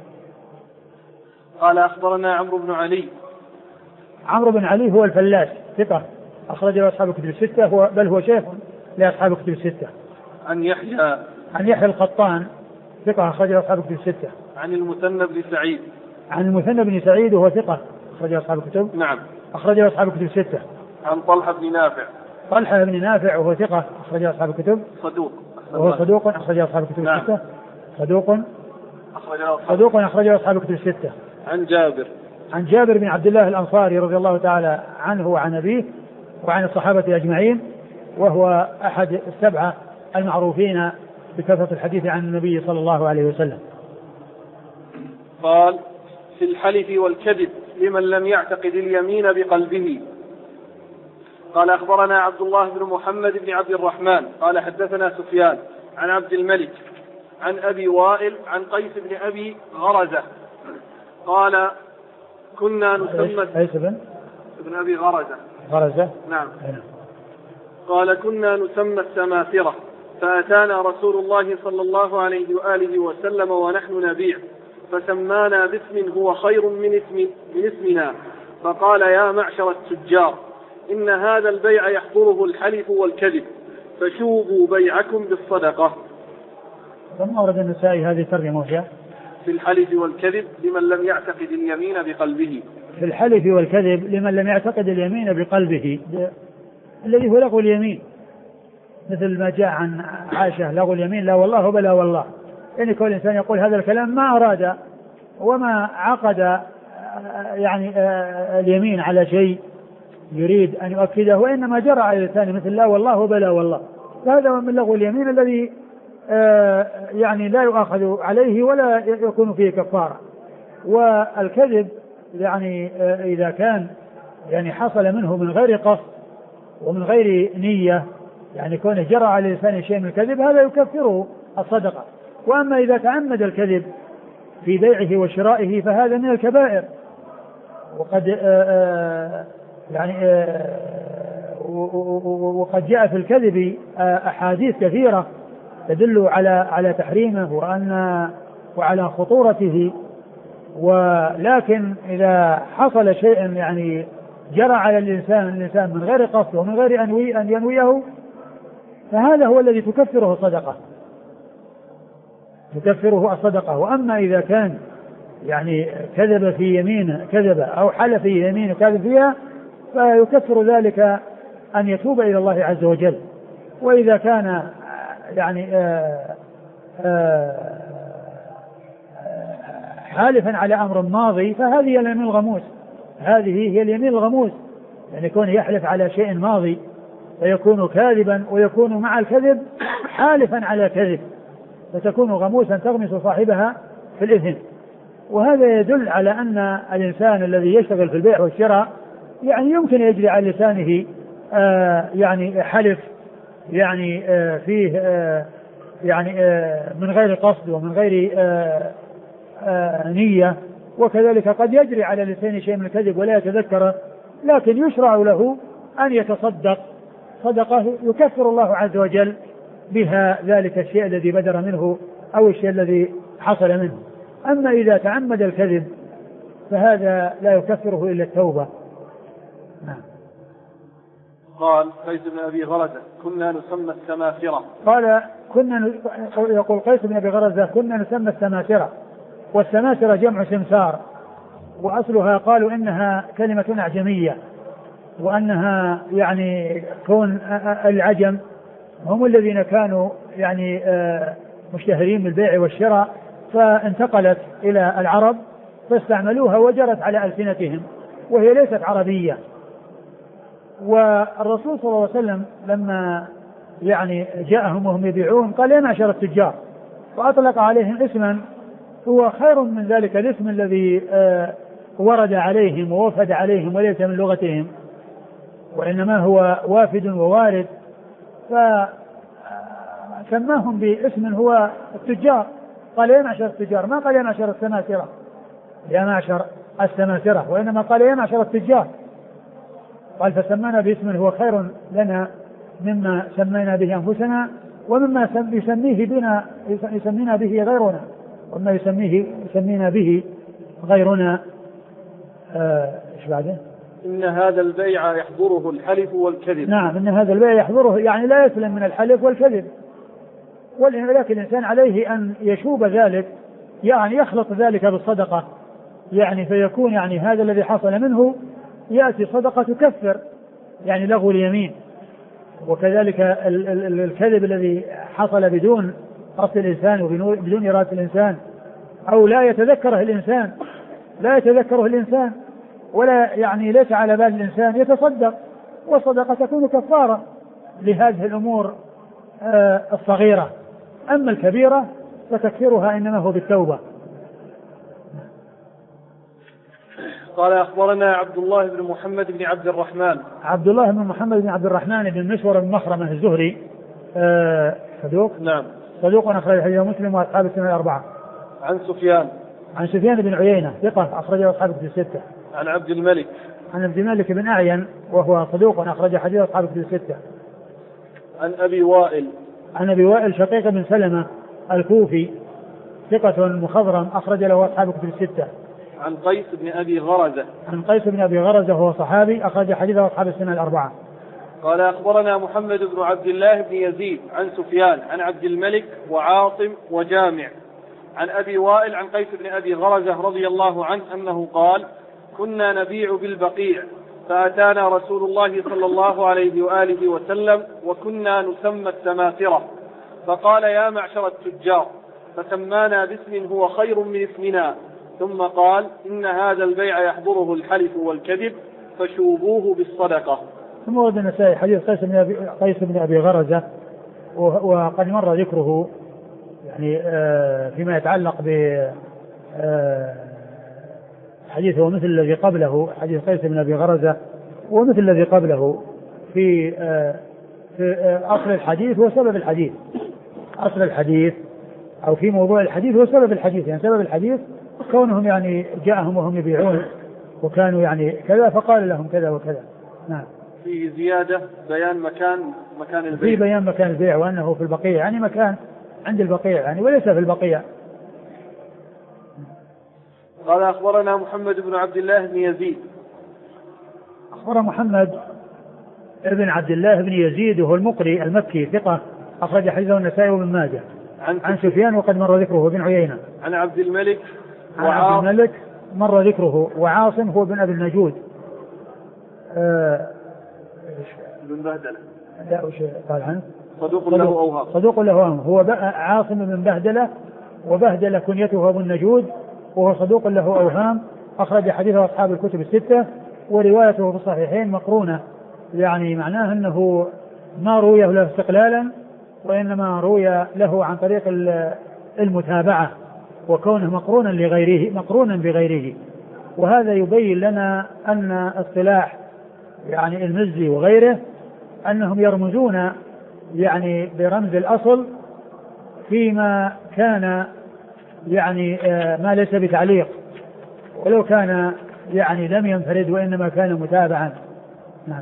قال أخبرنا عمرو بن علي. عمرو بن علي هو الفلاس، ثقة أخرج له أصحاب الكتب الستة، بل هو شيخ لأصحاب الكتب الستة. عن يحيى القطان، ثقة أخرج له أصحاب الكتب الستة. عن المثنى بن سعيد. عن المثنى بن سعيد وهو ثقة أخرج له أصحاب الكتب. نعم. أخرج له أصحاب الكتب الستة. عن طلحة بن نافع وهو ثقة أخرج له أصحاب الكتب. صدوق أخرج له أصحاب الكتب الستة. صدوق أخرج له أصحاب الكتب الستة. عن جابر بن عبد الله الأنصاري رضي الله تعالى عنه وعن أبيه وعن الصحابة أجمعين، وهو أحد السبعة المعروفين بكثرة الحديث عن النبي صلى الله عليه وسلم. قال: في الحلف والكذب لمن لم يعتقد اليمين بقلبه. قال أخبرنا عبد الله بن محمد بن عبد الرحمن قال حدثنا سفيان عن عبد الملك عن أبي وائل عن قيس بن أبي غرزة قال: كنا نسمى ابن أبي غرزة. نعم. قال: كنا نسمى السماسرة، فأتانا رسول الله صلى الله عليه وآله وسلم ونحن نبيع، فسمانا باسم هو خير من اسمنا، فقال: يا معشر التجار، إن هذا البيع يحضره الحلف والكذب، فشوبوا بيعكم بالصدقة. ثم أورد النسائي هذه الترجمة في الحلف والكذب لمن لم يعتقد اليمين بقلبه. في الحلف والكذب لمن لم يعتقد اليمين بقلبه، الذي هو لغو اليمين، مثل ما جاء عن عائشة: لغو اليمين لا والله بلا والله، يعني كل إنسان يقول هذا الكلام ما أراد وما عقد يعني اليمين على شيء يريد أن يؤكده، وإنما جرى على الثاني مثل لا والله بلا والله، فهذا من لغو اليمين الذي يعني لا يؤاخذ عليه ولا يكون فيه كفارة. والكذب يعني إذا كان يعني حصل منه من غير قصد ومن غير نية، يعني كونه جرى على لسان شيء من الكذب، هذا يكفره الصدقة. وأما إذا تعمد الكذب في بيعه وشرائه فهذا من الكبائر. وقد جاء في الكذب أحاديث كثيرة تدل على تحريمه وعلى خطورته، ولكن إذا حصل شيء يعني جرى على الإنسان من غير قصد ومن غير أن ينويه، فهذا هو الذي تكفره الصدقة. وأما إذا كان يعني كذب في يمين كذب أو حلف في يمين كذب فيها، فيكفر ذلك أن يتوب إلى الله عز وجل. وإذا كان يعني حالفا على أمر ماضي فهذه هي اليمين الغموس. هذه هي اليمين الغموس، يعني يكون يحلف على شيء ماضي فيكون كاذبا ويكون مع الكذب حالفا على كذب، فتكون غموسا تغمس صاحبها في الإثم. وهذا يدل على أن الإنسان الذي يشتغل في البيع والشراء يعني يمكن يجري على لسانه يعني حلف يعني فيه يعني من غير قصد ومن غير نية، وكذلك قد يجري على لسانه شيء من الكذب ولا يتذكره، لكن يشرع له أن يتصدق صدقة يكفر الله عز وجل بها ذلك الشيء الذي بدر منه أو الشيء الذي حصل منه. أما إذا تعمد الكذب فهذا لا يكفره إلا التوبة. نعم. قال قيس بن أبي غرزة كنا نسمى السماسرة. قال يقول قيس بن أبي غرزة كنا نسمى السماسرة، والسماسرة جمع سمسار، وأصلها قالوا إنها كلمة أعجمية، وأنها يعني كون العجم هم الذين كانوا يعني مشتهرين بالبيع والشراء، فانتقلت إلى العرب فاستعملوها وجرت على ألسنتهم وهي ليست عربية. والرسول صلى الله عليه وسلم لما يعني جاءهم وهم يبيعون قال يا معشر التجار، وأطلق عليهم اسما هو خير من ذلك الاسم الذي ورد عليهم ووفد عليهم وليس من لغتهم، وإنما هو وافد ووارد، فسماهم باسم هو التجار. قال يا معشر التجار، ما قال يا معشر السماسرة يا معشر السماسرة، وإنما قال يا معشر التجار. قال فسمانا باسم هو خير لنا مما سمينا به أنفسنا ومما يسمينا به غيرنا، وما يسمينا به غيرنا. ايش بعده؟ إن هذا البيع يحضره الحلف والكذب. نعم، إن هذا البيع يحضره يعني لا يسلم من الحلف والكذب، ولكن الإنسان عليه أن يشوب ذلك، يعني يخلط ذلك بالصدقة، يعني فيكون يعني هذا الذي حصل منه يأتي صدقة تكفر يعني لغو اليمين، وكذلك الكذب الذي حصل بدون قصد الإنسان وبدون إرادة الإنسان أو لا يتذكره الإنسان ولا يعني ليس على بال الإنسان يتصدق، والصدقة تكون كفارة لهذه الأمور الصغيرة. أما الكبيرة فتكفيرها إنما هو بالتوبة. قال أخبرنا عبد الله بن محمد بن عبد الرحمن. عبد الله بن محمد بن عبد الرحمن بن مسور بن مخرمة الزهري صدوق. نعم. صدوق أخرج حديثه مسلم وأصحاب السنة الأربعة. عن سفيان بن عيينة ثقة أخرجه أصحاب الكتب الستة. عن عبد الملك بن أعين وهو صدوق أخرج حديثه أصحاب الكتب الستة. عن أبي وائل شقيق بن سلمة الكوفي ثقة مخضرم أخرج له أصحاب الكتب الستة. عن قيس بن أبي غرزة وهو صحابي أخرج حديثه أصحاب السنة الأربعة. قال أخبرنا محمد بن عبد الله بن يزيد عن سفيان عن عبد الملك وعاصم وجامع عن أبي وائل عن قيس بن أبي غرزة رضي الله عنه أنه قال كنا نبيع بالبقيع فأتانا رسول الله صلى الله عليه وآله وسلم وكنا نسمى السماسرة فقال يا معشر التجار، فسمانا باسم هو خير من اسمنا، ثم قال إن هذا البيع يحضره الحلف والكذب فشوبوه بالصدقة. ثم ورد النسائي حديث قيس بن أبي غرزة، وقد مر ذكره يعني فيما يتعلق ب حديثه مثل الذي قبله، حديث قيس بن أبي غرزة ومثل الذي قبله في أصل الحديث وسبب الحديث. أصل الحديث أو في موضوع الحديث هو سبب الحديث، يعني سبب الحديث كونهم يعني جاءهم وهم يبيعون وكانوا يعني كذا فقال لهم كذا وكذا. نعم. في زيادة بيان مكان البيع. في بيان مكان البيع وأنه في البقيع، يعني مكان عند البقيع يعني وليس في البقيع. قال أخبرنا محمد بن عبد الله بن يزيد. أخبر محمد بن عبد الله بن يزيد وهو المقري المكي ثقة أخرج حديثه النسائي وابن ماجه. عن سفيان وقد مر ذكره بن عيينة. عن عبد الملك مر ذكره، وعاصم هو بن أبي النجود بن بهدلة. لا وش قال عنه؟ صدوق له أوهام. هو عاصم بن بهدلة، وبهدلة كنيته أبو النجود، وهو صدوق له أوهام، أخرج حديثه أصحاب الكتب الستة، وروايته في الصحيحين مقرونة، يعني معناه أنه ما روي له استقلالا، وإنما روي له عن طريق المتابعة، وكونه مقرونا بغيره. وهذا يبين لنا أن اصطلاح يعني المزي وغيره أنهم يرمزون يعني برمز الأصل فيما كان يعني ما ليس بتعليق، ولو كان يعني لم ينفرد وإنما كان متابعا. نعم.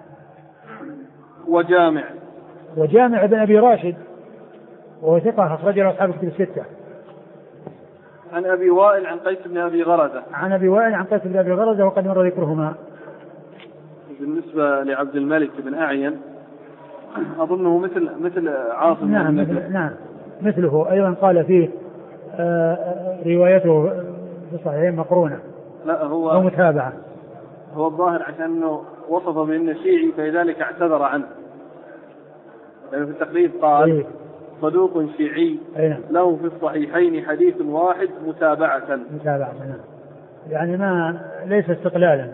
وجامع بن أبي راشد وهو ثقة أخرج له أصحاب الكتب الستة. عن أبي وائل عن قيس بن أبي غرزة. عن أبي وائل عن قيس بن أبي غرزة وقد مر ذكرهما. بالنسبة لعبد الملك بن أعين أظنه مثل عاصم. نعم مثله أيضا قال فيه روايته في الصحيحين مقرونة. لا هو متابعة. هو الظاهر عشان أنه وصفه بأنه شيعي فلذلك اعتذر عنه، يعني في التقريب قال صدوق شيعي له في الصحيحين حديث واحد متابعة. يعني ما ليس استقلالا،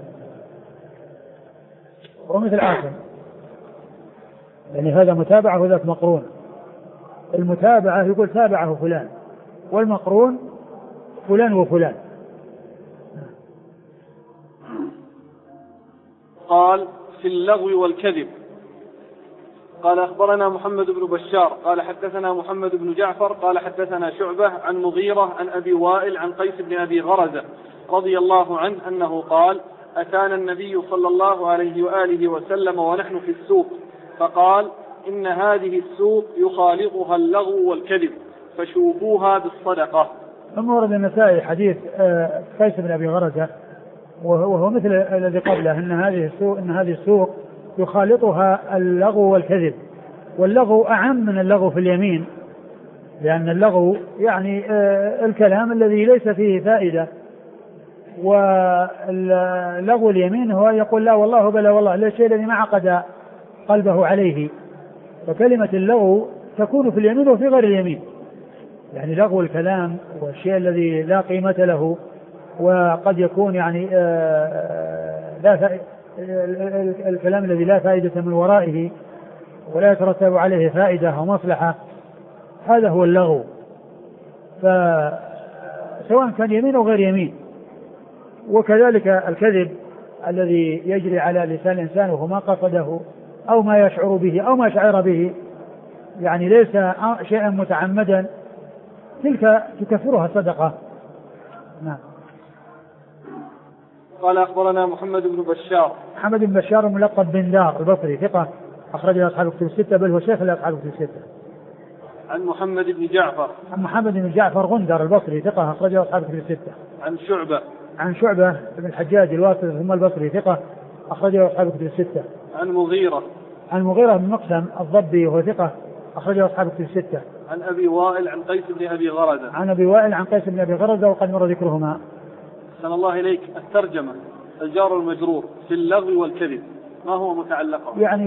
ومثل عاصم يعني هذا متابعة وذاك مقرون. المتابعة يقول تابعه فلان، والمقرون فلان وفلان. قال في اللغو والكذب. قال أخبرنا محمد بن بشار قال حدثنا محمد بن جعفر قال حدثنا شعبة عن مغيرة عن أبي وائل عن قيس بن أبي غرزة رضي الله عنه أنه قال أتانا النبي صلى الله عليه وآله وسلم ونحن في السوق فقال إن هذه السوق يخالطها اللغو والكذب فشوفوها بالصدقة. ثم ورد النسائي حديث قيس بن أبي غرزة وهو مثل الذي قبله، إن هذه السوق يخالطها اللغو والكذب، واللغو أعم من اللغو في اليمين، لأن اللغو يعني الكلام الذي ليس فيه فائدة، واللغو اليمين هو يقول لا والله بلا والله، لا الشيء الذي ما عقد قلبه عليه. فكلمة اللغو تكون في اليمين وفي غير اليمين، يعني لغو الكلام والشيء الذي لا قيمة له، وقد يكون يعني الكلام الذي لا فائدة من ورائه ولا يترتب عليه فائدة أو مصلحة، هذا هو اللغو، فسواء كان يمين أو غير يمين. وكذلك الكذب الذي يجري على لسان الإنسان وهو ما قصده أو ما يشعر به أو ما شعر به، يعني ليس شيئا متعمدا، تلك تكفرها صدقة. نعم. قال أخبرنا محمد بن بشار ملقب بن دار البصري ثقة أخرج له أصحاب الكتب الستة، بل هو شيخ لأصحاب الكتب الستة. عن محمد بن جعفر غندر البصري ثقة أخرج له أصحاب الكتب الستة. عن شعبة بن الحجاج الواسطي ثم البصري ثقة أخرج له أصحاب الكتب الستة. عن مغيرة بن مقسم الضبي وهو ثقة أخرج له أصحاب الكتب الستة. عن أبي وائل عن قيس بن أبي غرزة وقد مر ذكرهما. أحسن الله إليك. الترجمة الجار المجرور في اللغو والكذب ما هو متعلقه؟ يعني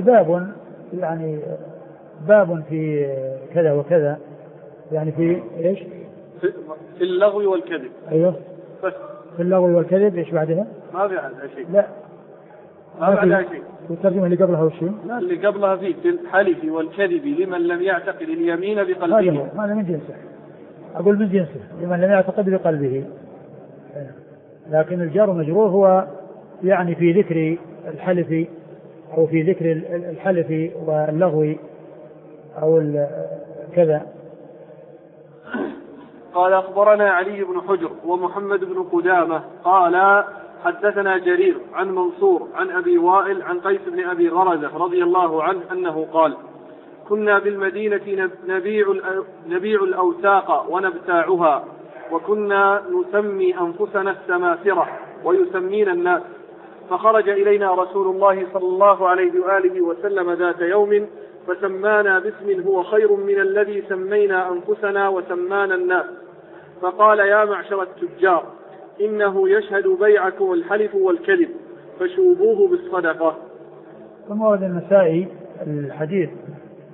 باب في كذا وكذا، يعني في ايش؟ في اللغو والكذب. ايوه بس في اللغو والكذب. ايش بعدها؟ ما في عندها شيء. لا ما بعدها شيء. والترجمة اللي قبلها وشيء؟ لا اللي قبلها في الحلف والكذب لمن لم يعتقد اليمين بقلبه. هذا من جنسه، أقول من جنسه لمن لم يعتقد بقلبه. لكن الجار مجرور هو يعني في ذكر الحلف أو في ذكر الحلف واللغو أو كذا. قال أخبرنا علي بن حجر ومحمد بن قدامة قال حدثنا جرير عن منصور عن أبي وائل عن قيس بن أبي غرزة رضي الله عنه أنه قال كنا بالمدينة نبيع الأوساق ونبتاعها، وكنا نسمي أنفسنا السماسرة ويسمينا الناس، فخرج إلينا رسول الله صلى الله عليه وآله وسلم ذات يوم فسمانا باسم هو خير من الذي سمينا أنفسنا وسمانا الناس، فقال يا معشر التجار إنه يشهد بيعكم الحلف والكذب فشوبوه بالصدقة. ثم ورد النسائي الحديث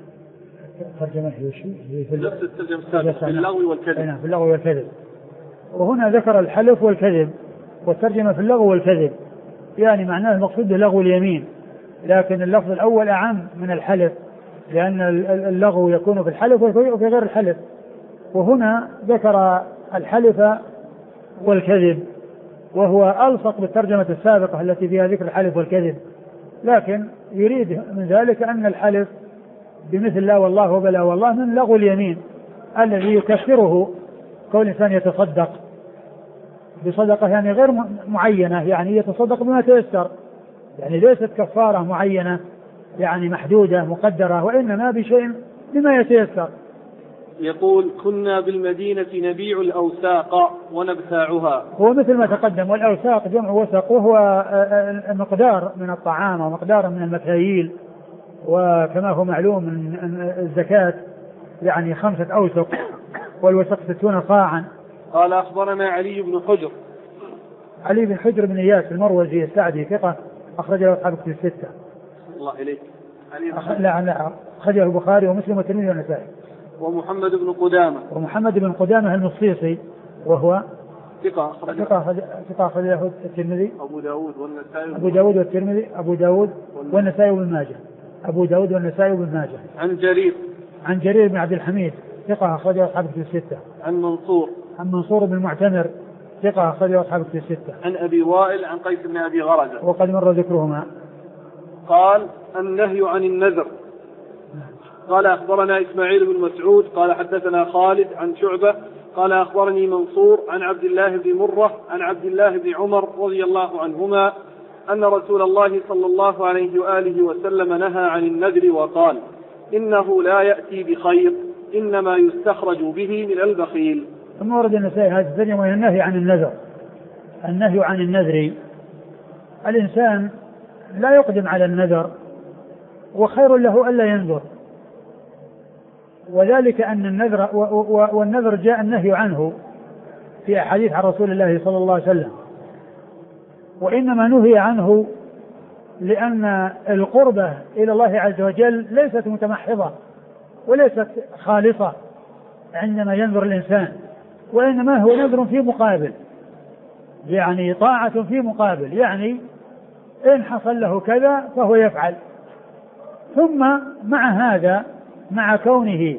ترجمة في نفس الترجمة في اللغو والكذب. في اللغو والكذب. وهنا ذكر الحلف والكذب، والترجمة في اللغو والكذب، يعني معناه المقصود لغو اليمين، لكن اللفظ الأول أعم من الحلف، لأن اللغو يكون في الحلف وفي غير الحلف. وهنا ذكر الحلف والكذب، وهو ألصق بالترجمة السابقة التي فيها ذكر الحلف والكذب، لكن يريد من ذلك أن الحلف بمثل لا والله وبلا والله من لغو اليمين الذي يكفره كون الإنسان يتصدق بصدقة يعني غير معينة، يعني يتصدق بما تيسر، يعني ليست كفارة معينة يعني محدودة مقدرة، وإنما بشيء بما يتيسر. يقول كنا بالمدينة نبيع الأوساق ونبتاعها. هو مثل ما تقدم، والأوساق جمع وسق، وهو مقدار من الطعام ومقدار من المكاييل، وكما هو معلوم من الزكاة يعني 5 أوسق، والوسق 60 صاعا. قال أخبرنا علي بن حجر. علي بن حجر بن إياس المروزي السعدي ثقة أخرج له أصحاب الكتب 6. الله إليك. لا أخرجه البخاري ومسلم والترمذي والنسائي. ومحمد بن قدامة. ومحمد بن قدامة المصيصي وهو ثقة أخرج له الترمذي. أبو داود والنسائي. أبو داود والترمذي. أبو داود والنسائي وابن ماجه. أبو داود والنسائي وابن ماجه. عن جرير بن عبد الحميد ثقة أخرجه أصحاب الكتب 6. عن منصور بن المعتمر ثقة أخرجه أصحاب الكتب 6. عن أبي وائل عن قيس بن أبي غرزة وقد مر ذكرهما. قال النهي عن النذر. قال أخبرنا إسماعيل بن مسعود قال حدثنا خالد عن شعبة قال أخبرني منصور عن عبد الله بن مرة عن عبد الله بن عمر رضي الله عنهما أن رسول الله صلى الله عليه وآله وسلم نهى عن النذر وقال إنه لا يأتي بخير إنما يستخرج به من البخيل. ثم ورد النسائي هذا الترجمة وهي النهي عن النذر. النهي عن النذر، الإنسان لا يقدم على النذر، وخير له ألا ينذر، وذلك أن النذر والنذر جاء النهي عنه في أحاديث عن رسول الله صلى الله عليه وسلم، وإنما نهي عنه لأن القربة إلى الله عز وجل ليست متمحضة وليست خالصة عندما ينذر الإنسان، وإنما هو نذر في مقابل، يعني طاعة في مقابل، يعني إن حصل له كذا فهو يفعل. ثم مع هذا، مع كونه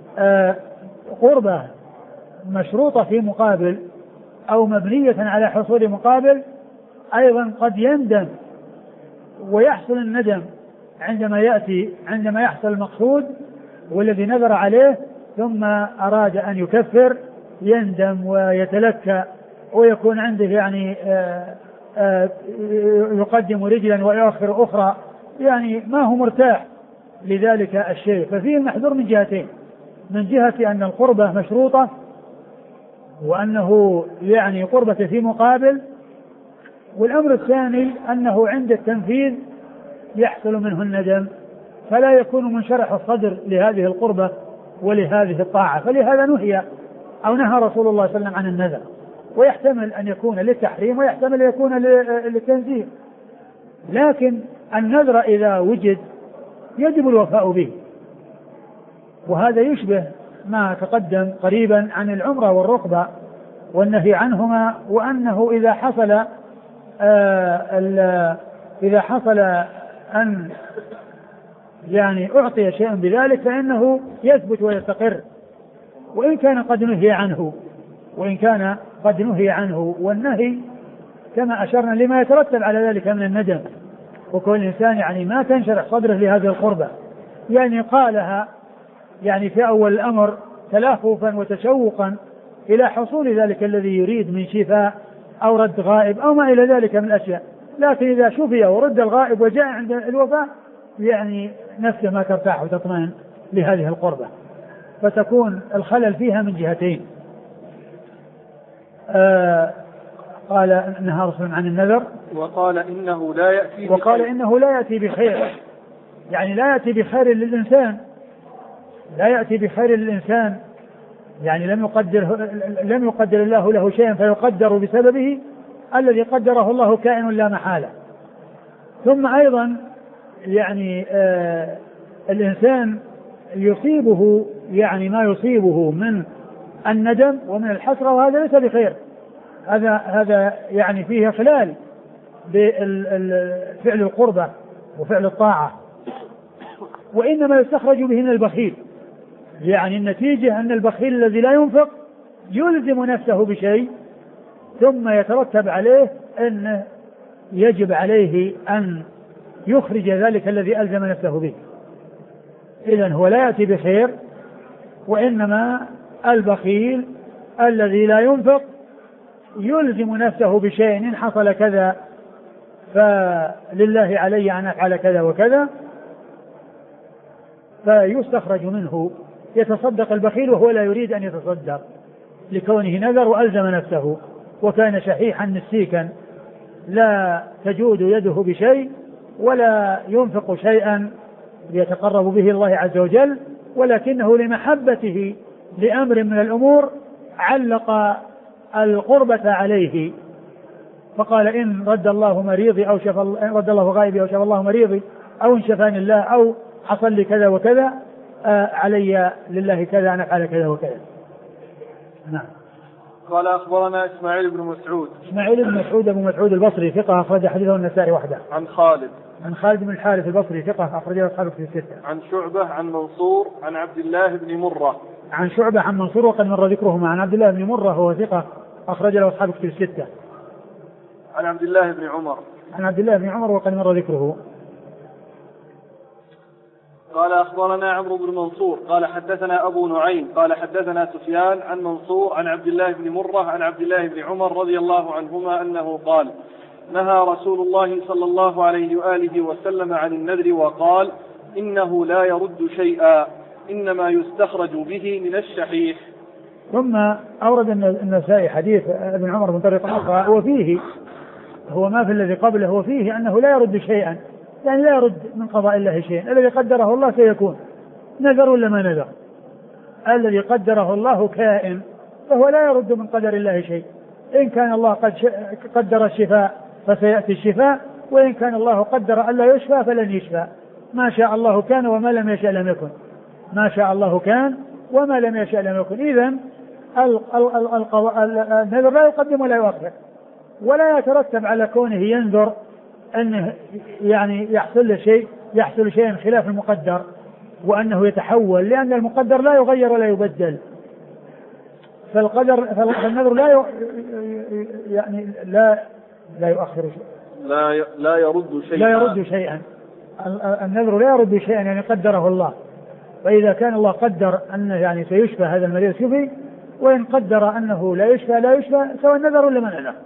قربة مشروطة في مقابل أو مبنية على حصول مقابل، أيضا قد يندم ويحصل الندم عندما يحصل المقصود والذي نذر عليه ثم أراد أن يكفر، يندم ويتلكى ويكون عنده يعني يقدم رجلا ويؤخر أخرى، يعني ما هو مرتاح لذلك الشيء. ففيه المحذور من جهتين: من جهة أن القربة مشروطة وأنه يعني قربة في مقابل، والأمر الثاني أنه عند التنفيذ يحصل منه الندم، فلا يكون منشرح الصدر لهذه القربة ولهذه الطاعة، فلهذا نهي أو نهى رسول الله صلى الله عليه وسلم عن النذر، ويحتمل أن يكون للتحريم ويحتمل أن يكون للتنزيه، لكن النذر إذا وجد يجب الوفاء به، وهذا يشبه ما تقدم قريبا عن العمرة والركبة والنهي عنهما، وأنه إذا حصل أن يعني أعطي شيئا بذلك فإنه يثبت ويستقر، وإن كان قد نهي عنه، والنهي كما أشرنا لما يترتب على ذلك من الندم، وكل إنسان يعني ما تنشرح صدره لهذه القربة، يعني قالها يعني في أول الأمر تلهفا وتشوقا إلى حصول ذلك الذي يريد من شفاء أو رد غائب أو ما إلى ذلك من الأشياء، لكن إذا شفي ورد الغائب وجاء عند الوفاة يعني نفسه ما ترتاح وتطمئن لهذه القربة، فتكون الخلل فيها من جهتين. قال نهى رسول عن النذر وقال إنه لا يأتي بخير، يعني لا يأتي بخير للإنسان، يعني لم يقدر الله له شيئا فيقدر بسببه الذي قدره الله كائن لا محالة. ثم أيضا يعني الإنسان يصيبه يعني ما يصيبه من الندم ومن الحسرة، وهذا ليس بخير. هذا يعني فيه خلال بفعل القربة وفعل الطاعة، وإنما يستخرج به من البخيل. يعني النتيجة أن البخيل الذي لا ينفق يلزم نفسه بشيء ثم يترتب عليه أن يجب عليه أن يخرج ذلك الذي ألزم نفسه به. إذن هو لا يأتي بخير، وإنما البخيل الذي لا ينفق يلزم نفسه بشيء إن حصل كذا فلله علي أن أفعل كذا وكذا، فيستخرج منه. يتصدق البخيل وهو لا يريد أن يتصدق لكونه نذر وألزم نفسه، وكان شحيحا نسيكا لا تجود يده بشيء ولا ينفق شيئا يتقرب به الله عز وجل، ولكنه لمحبته لأمر من الأمور علق القربة عليه، فقال إن رد الله مريضي أو إن رد الله غائبي أو شفى الله مريضي أو إن شفاني الله أو حصل لي كذا وكذا علي لله كذا أن أفعل كذا وكذا. نعم. قال أخبرنا إسماعيل بن مسعود. إسماعيل بن مسعود أبو مسعود البصري ثقة أخرج حديثه النسائي وحده. عن خالد بن الحارث البصري ثقة أخرجه أصحابه في الستة. عن شعبة عن منصور عن عبد الله بن مرة. عن شعبة عن منصور وقد مر ذكرهما. عن عبد الله بن مرة هو ثقة أخرج له أصحابه في الستة. عن عبد الله بن عمر. عن عبد الله بن عمر وقد مر ذكره. قال أخبرنا عمرو بن منصور قال حدثنا أبو نعيم قال حدثنا سفيان عن منصور عن عبد الله بن مرة عن عبد الله بن عمر رضي الله عنهما أنه قال نهى رسول الله صلى الله عليه وآله وسلم عن النذر وقال إنه لا يرد شيئا إنما يستخرج به من الشحيح. ثم أورد النسائي حديث ابن عمر من طريق أخرى وفيه هو ما في الذي قبله، وفيه أنه لا يرد شيئا، يعني لا يرد من قضاء الله شيئا، الذي قدره الله سيكون، نذر ولا ما نذر، الذي قدره الله كائن، فهو لا يرد من قدر الله شيء. إن كان الله قد قدر الشفاء فسيأتي الشفاء، وإن كان الله قدر ألا يشفى فلن يشفى. ما شاء الله كان وما لم يشأ لم يكن. ما شاء الله كان وما لم يشأ لم يكن. إذن النذر لا يقدم ولا يؤخر، ولا يترتب على كونه ينذر أنه يعني يحصل شيء خلاف المقدر وأنه يتحول، لأن المقدر لا يغير ولا يبدل. فالنذر لا يؤخر شيء، لا يرد شيئا. لا يرد شيئا. النذر لا يرد شيئا، يعني قدره الله. فإذا كان الله قدر أنه يعني سيشفى هذا المريض شفي، وإن قدر أنه لا يشفى سواء النذر ولا ما نذر.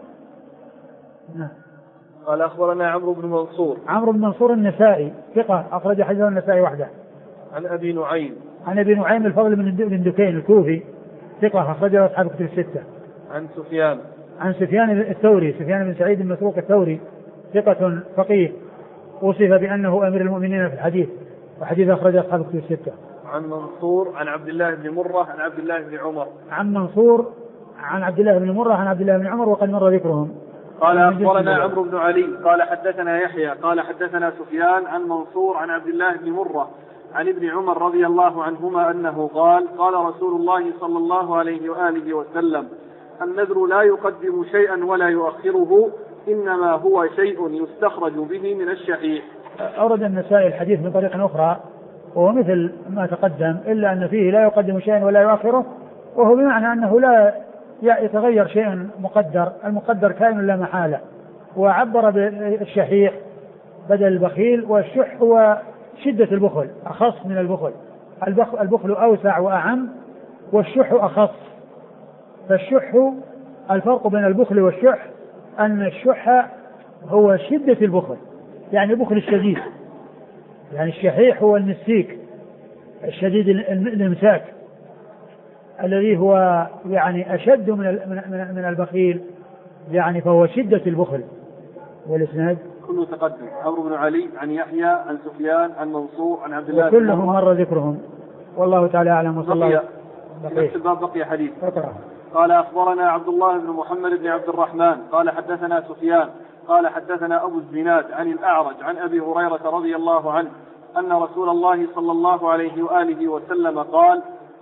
قال أخبرنا عمرو بن منصور النسائي ثقة أخرج حديثه النسائي وحده. عن أبي نعيم الفضل بن دكين الكوفي ثقة أخرجه أصحاب كتب الستة. عن سفيان الثوري سفيان بن سعيد المسروق الثوري ثقة فقيه وصف بأنه أمير المؤمنين في الحديث، وحديث أخرج أصحاب كتب الستة. عن منصور عن عبد الله بن مرة عن عبد الله بن عمر. عن منصور عن عبد الله بن مرة عن عبد الله بن عمر وقد مر ذكرهم. قال أخبرنا عمرو بن علي قال حدثنا يحيى قال حدثنا سفيان عن منصور عن عبد الله بن مرة عن ابن عمر رضي الله عنهما أنه قال رسول الله صلى الله عليه وآله وسلم النذر لا يقدم شيئا ولا يؤخره إنما هو شيء يستخرج به من الشحيح. أورد النسائي الحديث من طريق أخرى وهو مثل ما تقدم، إلا أن فيه لا يقدم شيئا ولا يؤخره، وهو بمعنى أنه لا يتغير شيء مقدر، المقدر كائن لا محالة. وعبر بالشحيح بدل البخيل، والشح هو شدة البخل أخص من البخل. البخل أوسع وأعم، والشح أخص. فالشح الفرق بين البخل والشح أن الشح هو شدة البخل، يعني البخل الشديد، يعني الشحيح هو المسيك الشديد الامساك الذي هو يعني أشد من البخيل، يعني فهو شدة البخل. والإسناد كله تقدم. عمرو بن علي عن يحيى عن سفيان عن منصور عن عبد الله وكلهم مر ذكرهم، والله تعالى أعلم. وصلى الله في نفس الباب بقي حديث. قال أخبرنا عبد الله بن محمد بن عبد الرحمن قال حدثنا سفيان قال حدثنا أبو الزناد عن الأعرج عن أبي هريرة رضي الله عنه أن رسول الله صلى الله عليه وآله وسلم قال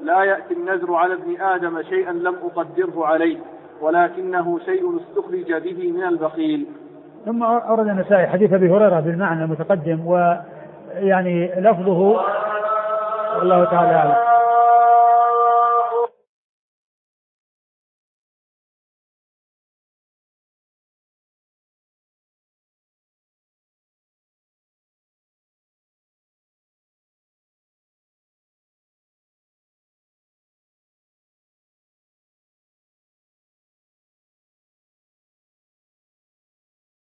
لا يأتي النذر على ابن آدم شيئا لم أقدره عليه، ولكنه شيء استخرج به من البخيل. ثم أورد النسائي حديث أبي هريرة بالمعنى المتقدم، ويعني لفظه والله تعالى أعلم.